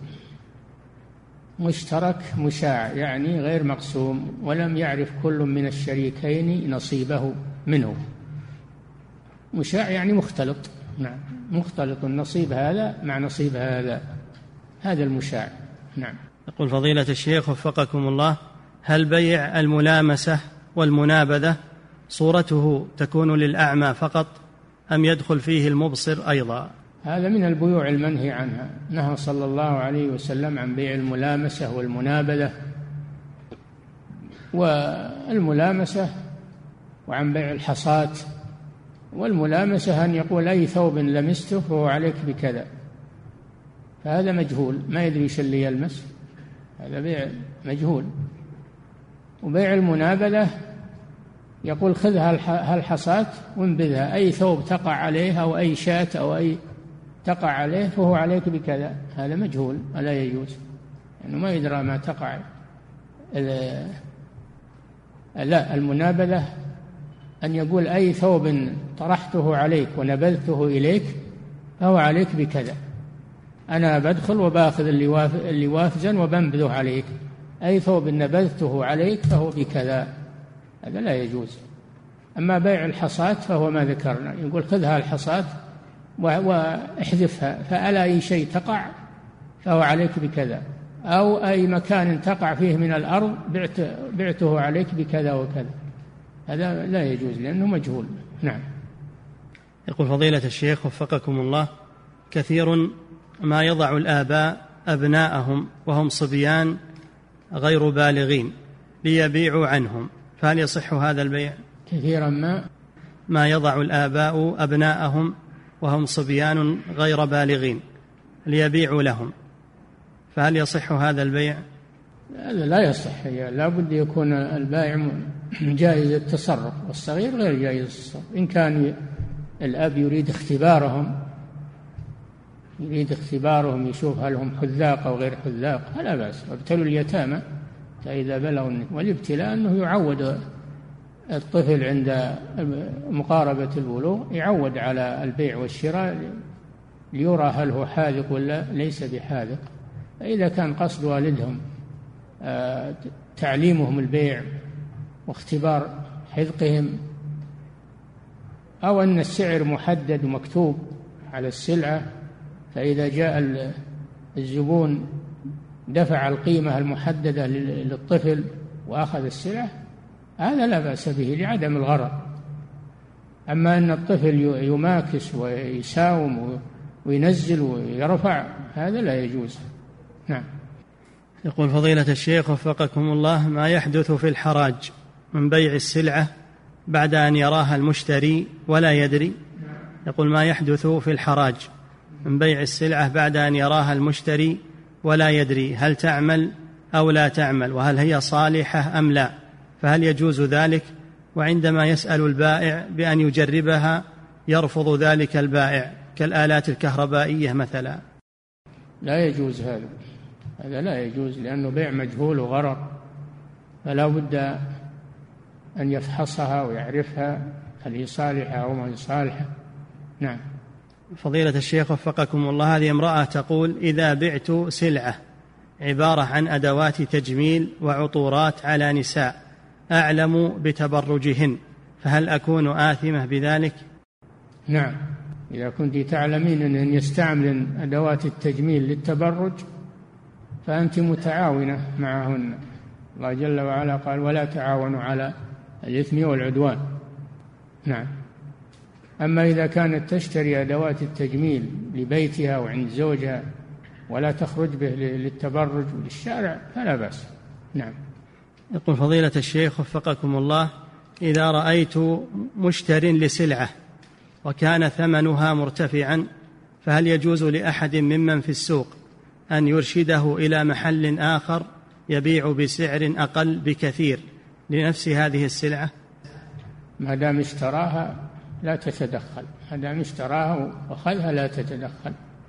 مشترك مشاع يعني غير مقسوم، ولم يعرف كل من الشريكين نصيبه منه. مشاع يعني مختلط. نعم، مختلط النصيب هذا مع نصيب هذا، هذا المشاع. نعم. يقول فضيلة الشيخ وفقكم الله، هل بيع الملامسة والمنابذة صورته تكون للأعمى فقط أم يدخل فيه المبصر أيضا؟ هذا من البيوع المنهي عنها، نهى صلى الله عليه وسلم عن بيع الملامسة والمنابذة والملامسة، وعن بيع الحصاة. والملامسة أن يقول أي ثوب لمسته فهو عليك بكذا، فهذا مجهول ما يدري ايش اللي يلمس، هذا بيع مجهول. وبيع المنابذة يقول خذ هالحصاة وانبذها، أي ثوب تقع عليه أو أي شاة أو أي تقع عليه فهو عليك بكذا، هذا مجهول ولا يجوز، يعني ما يدرى ما تقع. لا، المنابذة أن يقول أي ثوب طرحته عليك ونبذته إليك فهو عليك بكذا، أنا بدخل وباخذ اللي وافزا وبنبذه عليك، أي ثوب نبذته عليك فهو بكذا، هذا لا يجوز. أما بيع الحصاة فهو ما ذكرنا، يقول خذها الحصاة واحذفها، فألا أي شيء تقع فهو عليك بكذا، أو أي مكان تقع فيه من الأرض بعت بعته عليك بكذا وكذا، هذا لا يجوز لأنه مجهول. نعم. يقول فضيلة الشيخ وفقكم الله، كثير ما يضع الآباء أبناءهم وهم صبيان غير بالغين ليبيعوا عنهم، فهل يصح هذا البيع؟ كثيرا ما ما يضع الآباء أبناءهم وهم صبيان غير بالغين ليبيعوا لهم، فهل يصح هذا البيع؟ هذا لا يصح، لا بد يكون البائع جائز التصرف، والصغير غير جائز التصرف. إن كان الأب يريد اختبارهم يريد اختبارهم يشوف هل هم حذاق أو غير حذاق فلا بأس، وابتلوا اليتامى فإذا بلغوا. والابتلاء أنه يعود الطفل عند مقاربة البلوغ يعود على البيع والشراء ليرى هل هو حاذق ولا ليس بحاذق. فإذا كان قصد والدهم تعليمهم البيع واختبار حذقهم، أو أن السعر محدد ومكتوب على السلعة، فإذا جاء الزبون دفع القيمة المحددة للطفل وأخذ السلعة، هذا لا بأس به لعدم الغرر. أما أن الطفل يماكس ويساوم وينزل ويرفع هذا لا يجوز. نعم. يقول فضيلة الشيخ وفقكم الله، ما يحدث في الحراج من بيع السلعة بعد أن يراها المشتري ولا يدري؟ يقول ما يحدث في الحراج من بيع السلعة بعد أن يراها المشتري ولا يدري هل تعمل أو لا تعمل، وهل هي صالحة أم لا، فهل يجوز ذلك؟ وعندما يسأل البائع بأن يجربها يرفض ذلك البائع كالآلات الكهربائية مثلا. لا يجوز هذا، هذا لا يجوز لأنه بيع مجهول وغرر، فلا بد أن يفحصها ويعرفها هل هي صالحة أو ما هي صالحة. نعم. فضيلة الشيخ وفقكم الله، هذه امرأة تقول إذا بعت سلعة عبارة عن أدوات تجميل وعطورات على نساء أعلم بتبرجهن، فهل أكون آثمة بذلك؟ نعم، إذا كنت تعلمين أن يستعمل أدوات التجميل للتبرج فأنت متعاونة معهن. الله جل وعلا قال: ولا تعاونوا على الإثم والعدوان. نعم. أما إذا كانت تشتري أدوات التجميل لبيتها وعند زوجها ولا تخرج به للتبرج وللشارع فلا بأس. نعم. يقول فضيلة الشيخ وفقكم الله: إذا رأيت مشتر لسلعة وكان ثمنها مرتفعا، فهل يجوز لأحد ممن في السوق أن يرشده إلى محل آخر يبيع بسعر أقل بكثير لنفس هذه السلعة؟ ما دام اشتراها لا تتدخل، ما دام اشتراها وأخذها لا تتدخل.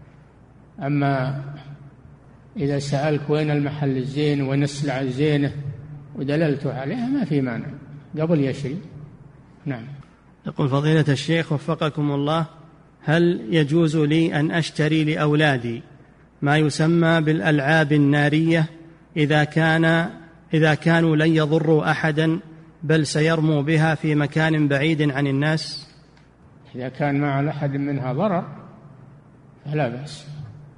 أما إذا سألك وين المحل الزين وين السلعة الزينة ودللت عليها ما في مانع قبل يشري. نعم. يقول فضيلة الشيخ وفقكم الله: هل يجوز لي أن أشتري لأولادي ما يسمى بالألعاب النارية إذا كان إذا كانوا لن يضروا أحدا بل سيرموا بها في مكان بعيد عن الناس؟ إذا كان مع أحد منها ضرر فلا بأس،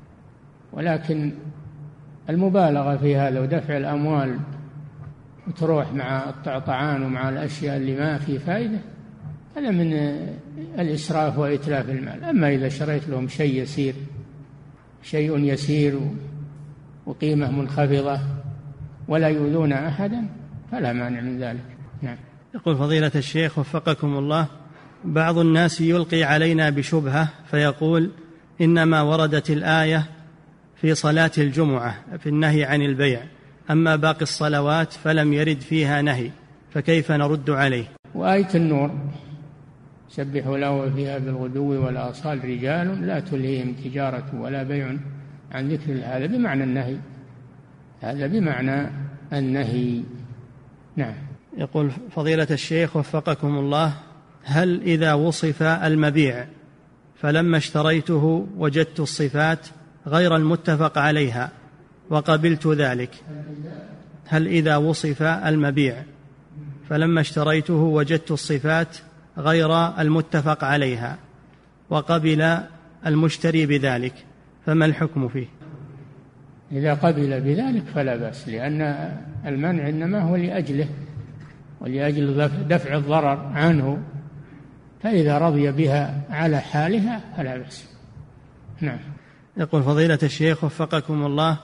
ولكن المبالغة في هذا ودفع الأموال وتروح مع الطعطعان ومع الأشياء اللي ما في فائدة هذا من الإسراف وإتلاف المال. أما إذا شريت لهم شيء يسير شيء يسير وقيمة منخفضة ولا يؤذون أحدا فلا مانع من ذلك. نعم. يقول فضيلة الشيخ وفقكم الله: بعض الناس يلقي علينا بشبهة فيقول إنما وردت الآية في صلاة الجمعة في النهي عن البيع، أما باقي الصلوات فلم يرد فيها نهي، فكيف نرد عليه؟ وآية النور: سبحوا له فيها بالغدو والآصال رجال لا تلهيهم تجارة ولا بيع عن ذكر الله، هذا بمعنى النهي، هذا بمعنى النهي. نعم. يقول فضيلة الشيخ وفقكم الله: هل إذا وصف المبيع فلما اشتريته وجدت الصفات غير المتفق عليها وقبلت ذلك، هل إذا وصف المبيع فلما اشتريته وجدت الصفات غير المتفق عليها وقبل المشتري بذلك فما الحكم فيه؟ إذا قبل بذلك فلا بأس، لأن المنع إنما هو لأجله ولأجل دفع الضرر عنه، فإذا رضي بها على حالها فلا بأس. نعم. يقول فضيلة الشيخ وفقكم الله: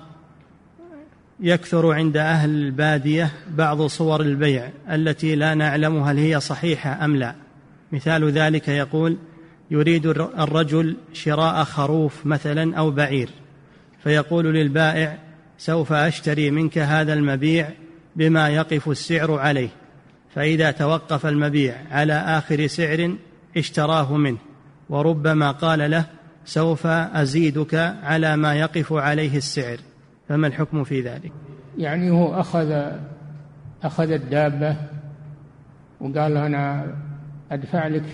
يكثر عند أهل البادية بعض صور البيع التي لا نعلم هل هي صحيحة أم لا. مثال ذلك يقول: يريد الرجل شراء خروف مثلا أو بعير، فيقول للبائع: سوف أشتري منك هذا المبيع بما يقف السعر عليه، فإذا توقف المبيع على آخر سعر اشتراه منه، وربما قال له: سوف أزيدك على ما يقف عليه السعر، فما الحكم في ذلك؟ يعني هو أخذ أخذ الدابة وقال: أنا أدفع لك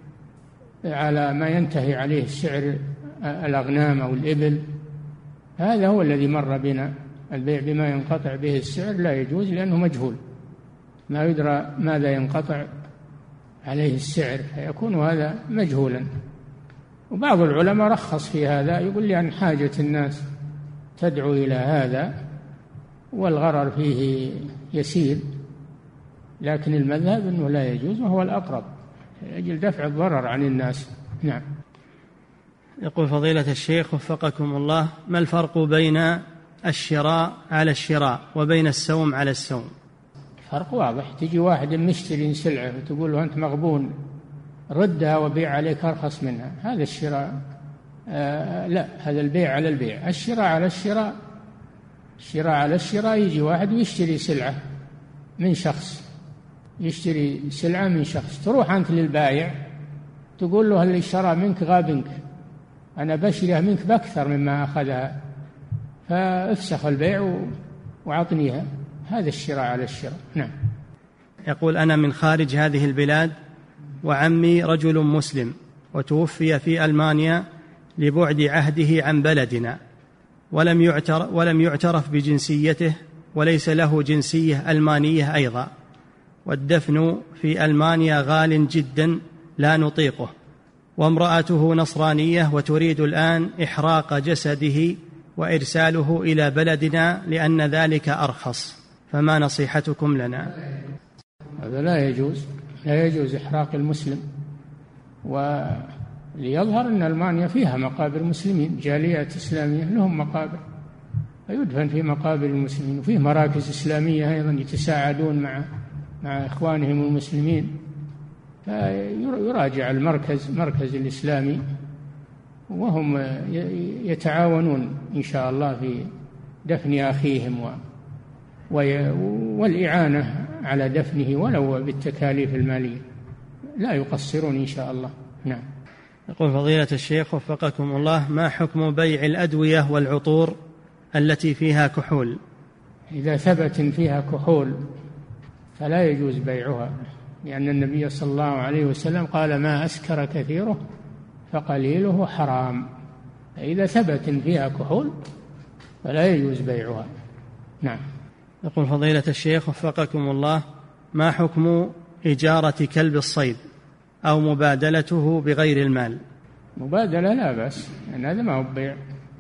على ما ينتهي عليه السعر الأغنام أو الإبل، هذا هو الذي مر بنا. البيع بما ينقطع به السعر لا يجوز، لأنه مجهول، ما يدرى ماذا ينقطع عليه السعر، فيكون هذا مجهولا. وبعض العلماء رخص في هذا، يقول لأن حاجة الناس تدعو إلى هذا والغرر فيه يسير، لكن المذهب أنه لا يجوز وهو الأقرب لأجل دفع الضرر عن الناس. نعم. يقول فضيلة الشيخ وفقكم الله: ما الفرق بين الشراء على الشراء وبين السوم على السوم؟ فرق واضح. تجي واحد مشتري سلعة وتقول له: أنت مغبون، ردها وبيع عليك أرخص منها، هذا الشراء. آه لا، هذا البيع على البيع. الشراء على الشراء، الشراء على الشراء يجي واحد ويشتري سلعة من شخص، يشتري سلعة من شخص، تروح أنت للبائع تقول له: اللي اشترى منك غابنك، أنا بشريها منك بأكثر مما أخذها، فافسخ البيع وعطنيها. هذا الشراء على الشراء. نعم. يقول: أنا من خارج هذه البلاد وعمي رجل مسلم وتوفي في ألمانيا لبعد عهده عن بلدنا، ولم يعترف, ولم يعترف بجنسيته، وليس له جنسية ألمانية أيضا، والدفن في ألمانيا غال جدا لا نطيقه، وامرأته نصرانية وتريد الآن إحراق جسده وإرساله إلى بلدنا لأن ذلك أرخص، فما نصيحتكم لنا؟ هذا لا يجوز، لا يجوز إحراق المسلم. وليظهر أن ألمانيا فيها مقابر مسلمين، جاليات إسلامية لهم مقابر، فيدفن في مقابر المسلمين، وفيه مراكز إسلامية أيضا يتساعدون مع مع إخوانهم المسلمين، فيراجع المركز مركز الإسلامي، وهم يتعاونون إن شاء الله في دفن أخيهم و والإعانة على دفنه ولو بالتكاليف المالية، لا يقصرون إن شاء الله. نعم. يقول فضيلة الشيخ وفقكم الله: ما حكم بيع الأدوية والعطور التي فيها كحول؟ إذا ثبت فيها كحول فلا يجوز بيعها، لأن النبي صلى الله عليه وسلم قال: ما أسكر كثيره فقليله حرام. فإذا ثبت فيها كحول فلا يجوز بيعها. نعم. يقول فضيلة الشيخ وفقكم الله: ما حكم إجارة كلب الصيد أو مبادلته بغير المال؟ مبادلة لا بأس، يعني هذا ما هو بيع،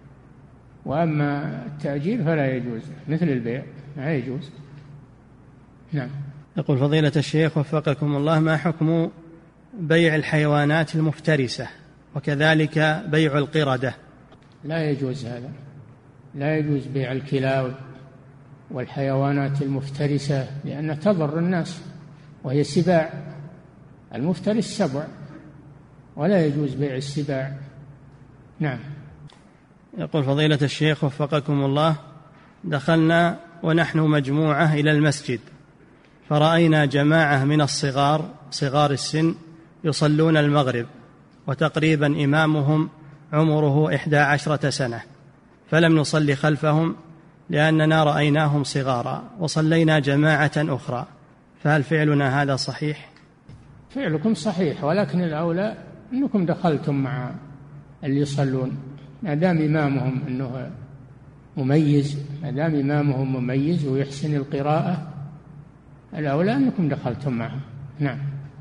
وأما التأجير فلا يجوز، مثل البيع لا يجوز. نعم. يقول فضيلة الشيخ وفقكم الله: ما حكم بيع الحيوانات المفترسة وكذلك بيع القردة؟ لا يجوز هذا، لا يجوز بيع الكلاب والحيوانات المفترسة، لأنها تضر الناس وهي سباع، المفترس سبع، ولا يجوز بيع السباع. نعم. يقول فضيلة الشيخ وفقكم الله: دخلنا ونحن مجموعة إلى المسجد، فرأينا جماعة من الصغار صغار السن يصلون المغرب، وتقريبا إمامهم عمره إحدى عشرة سنة، فلم نصلي خلفهم لأننا رأيناهم صغارا، وصلينا جماعة أخرى، فهل فعلنا هذا صحيح؟ فعلكم صحيح، ولكن الأولى أنكم دخلتم مع اللي يصلون، ما دام إمامهم أنه مميز، ما دام إمامهم مميز ويحسن القراءة، الأولى أنكم دخلتم معه. نعم.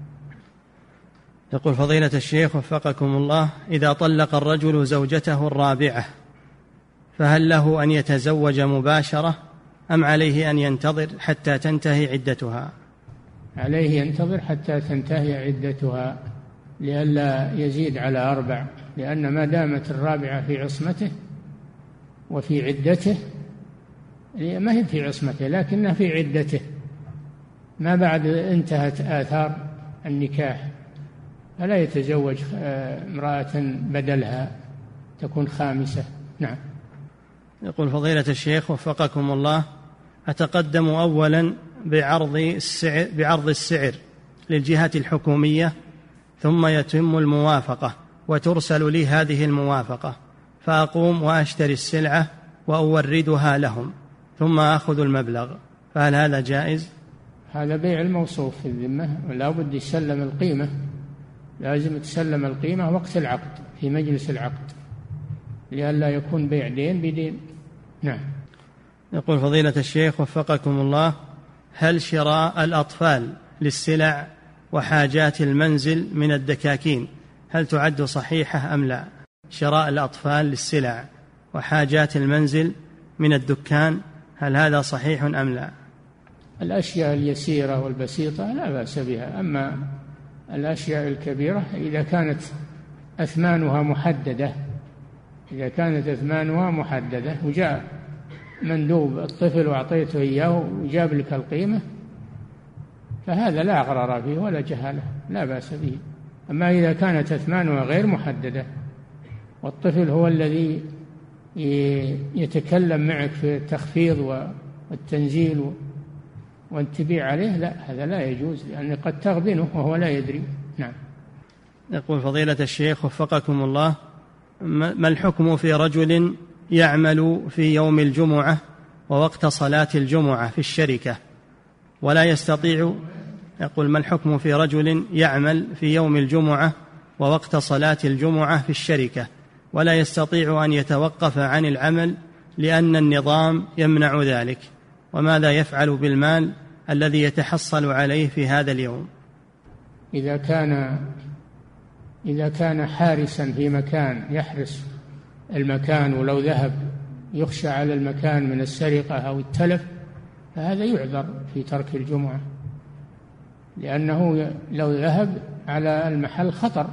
يقول فضيلة الشيخ وفقكم الله: إذا طلق الرجل زوجته الرابعة فهل له أن يتزوج مباشرة أم عليه أن ينتظر حتى تنتهي عدتها؟ عليه ينتظر حتى تنتهي عدتها لئلا يزيد على أربع، لأن ما دامت الرابعة في عصمته وفي عدته، ما هي في عصمته لكنها في عدته، ما بعد انتهت آثار النكاح، فلا يتزوج امرأة بدلها تكون خامسة. نعم. يقول فضيلة الشيخ وفقكم الله: أتقدم أولا بعرض السعر, بعرض السعر للجهة الحكومية، ثم يتم الموافقة وترسل لي هذه الموافقة، فأقوم وأشتري السلعة وأوردها لهم ثم أخذ المبلغ، فهل هذا جائز؟ هذا بيع الموصوف في الذمة، ولا بد يسلم القيمة، لازم تسلم القيمة وقت العقد في مجلس العقد، لئلا يكون بيع دين بدين. نعم. يقول فضيلة الشيخ وفقكم الله: هل شراء الأطفال للسلع وحاجات المنزل من الدكاكين هل تعد صحيحة أم لا؟ شراء الأطفال للسلع وحاجات المنزل من الدكان هل هذا صحيح أم لا؟ الأشياء اليسيرة والبسيطة لا بأس بها، أما الأشياء الكبيرة إذا كانت أثمانها محددة إذا كانت أثمانها محددة وجاء مندوب الطفل وأعطيته إياه وجاب لك القيمة، فهذا لا غرر فيه ولا جهالة، لا بأس به. أما إذا كانت أثمانها غير محددة والطفل هو الذي يتكلم معك في التخفيض والتنزيل وأن تبيع عليه، لا، هذا لا يجوز، لأن قد تغبنه وهو لا يدري. نعم. يقول فضيلة الشيخ وفقكم الله: ما الحكم في رجل يعمل في يوم الجمعة ووقت صلاة الجمعة في الشركة ولا يستطيع يقول ما الحكم في رجل يعمل في يوم الجمعة ووقت صلاة الجمعة في الشركة ولا يستطيع أن يتوقف عن العمل لأن النظام يمنع ذلك، وماذا يفعل بالمال الذي يتحصل عليه في هذا اليوم؟ إذا كان إذا كان حارسا في مكان يحرس المكان، ولو ذهب يخشى على المكان من السرقة أو التلف، فهذا يعذر في ترك الجمعة، لأنه لو ذهب على المحل خطر،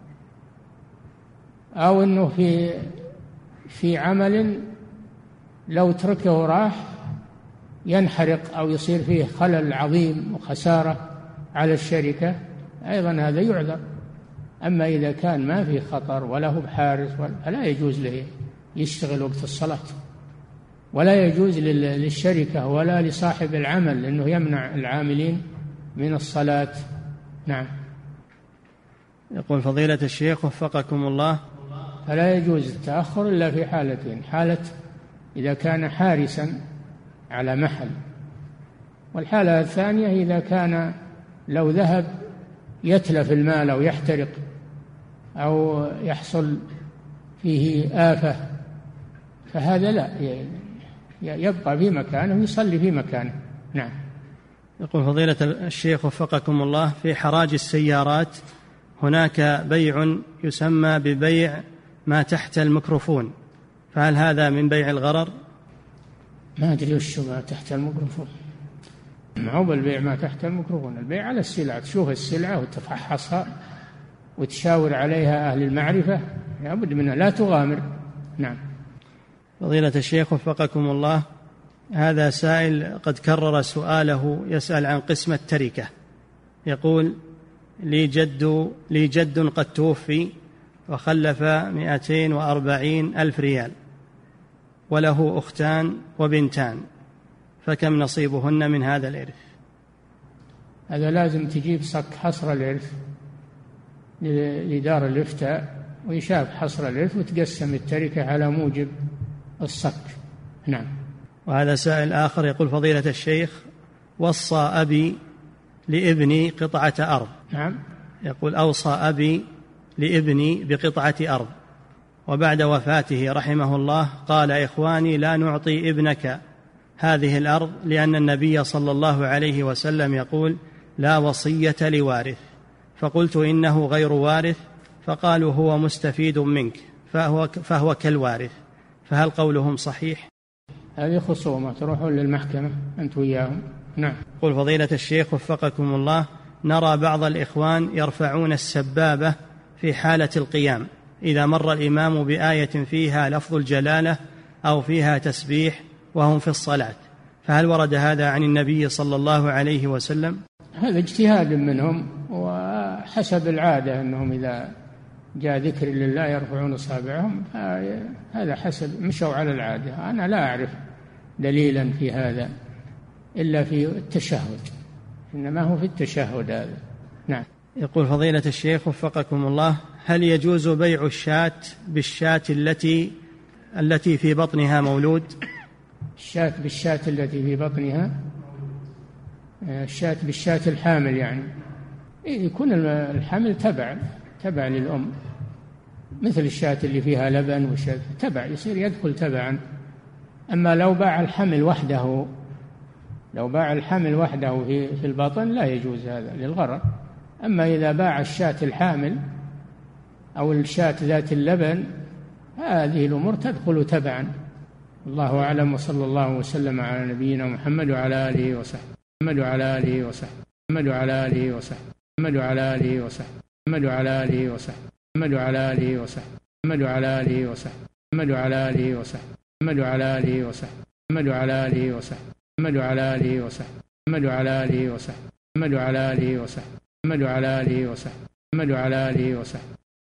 أو أنه في في عمل لو تركه راح ينحرق أو يصير فيه خلل عظيم وخسارة على الشركة، أيضا هذا يعذر. أما إذا كان ما فيه خطر ولا هو بحارس فلا يجوز له يشتغل وقت الصلاة، ولا يجوز للشركة ولا لصاحب العمل أنه يمنع العاملين من الصلاة. نعم. يقول فضيلة الشيخ وفقكم الله: فلا يجوز التأخر إلا في حالتين: حالة إذا كان حارسا على محل، والحالة الثانية إذا كان لو ذهب يتلف المال أو يحترق أو يحصل فيه آفة، فهذا لا، يبقى في مكانه ويصلي في مكانه. نعم. يقول فضيلة الشيخ وفقكم الله: في حراج السيارات هناك بيع يسمى ببيع ما تحت الميكروفون، فهل هذا من بيع الغرر؟ ما أدري وش ما تحت الميكروفون. ما هو بالبيع ما تحت الميكروفون، البيع على السلعة، تشوف السلعة وتفحصها وتشاور عليها أهل المعرفة، لابد منها، لا تغامر. نعم. فضيلة الشيخ وفقكم الله: هذا سائل قد كرر سؤاله، يسأل عن قسمة تركة. يقول: لي جد لي جد قد توفي وخلف مئتين وأربعين ألف ريال، وله أختان وبنتان، فكم نصيبهن من هذا الإرث؟ هذا لازم تجيب صك حصر الإرث لدار الإفتاء ويشاف حصر الإرث وتقسم التركة على موجب الصك. نعم. وهذا سائل آخر يقول: فضيلة الشيخ، وصى أبي لابني قطعة أرض. نعم. يقول: أوصى أبي لابني بقطعة أرض، وبعد وفاته رحمه الله قال: إخواني لا نعطي ابنك هذه الأرض، لأن النبي صلى الله عليه وسلم يقول: لا وصية لوارث. فقلت: إنه غير وارث. فقالوا: هو مستفيد منك، فهو, فهو كالوارث، فهل قولهم صحيح؟ هذه خصومة، تروحون للمحكمة أنت وياهم. نعم. قل فضيلة الشيخ وفقكم الله: نرى بعض الإخوان يرفعون السبابة في حالة القيام إذا مر الإمام بآية فيها لفظ الجلالة أو فيها تسبيح وهم في الصلاة، فهل ورد هذا عن النبي صلى الله عليه وسلم؟ هذا اجتهاد منهم، وحسب العادة أنهم إذا جاء ذكر لله يرفعون أصابعهم، هذا حسب مشوا على العادة. أنا لا أعرف دليلا في هذا إلا في التشهد، إنما هو في التشهد هذا. نعم. يقول فضيلة الشيخ وفقكم الله: هل يجوز بيع الشاة بالشاة التي التي في بطنها مولود؟ الشاة بالشاة التي في بطنها، الشاة بالشاة الحامل، يعني يكون الحمل تبع تبع للأم، مثل الشاة اللي فيها لبن وشاة تبع، يصير يدخل تبعا. أما لو باع الحمل وحده لو باع الحمل وحده في في البطن لا يجوز هذا للغرر. أما إذا باع الشاة الحامل أو الشاة ذات اللبن، هذه الأمور تدخل تبعا. الله أعلم، وصلى الله وسلم على نبينا محمد وعلى آله وصحبه محمد وعلى آله وصحبه محمد وعلى آله وصحبه محمد وعلى آله وصحبه محمد وعلى آله وصحبه محمد وعلى آله وصحبه محمد وعلى آله وصحبه محمد وعلى آله وصحبه محمد وعلى آله وصحبه محمد وعلى آله وصحبه محمد وعلى آله وصحبه محمد وعلى آله وصحبه محمد وعلى آله وصحبه محمد وعلى آله وصحبه محمد وعلى آله وصحبه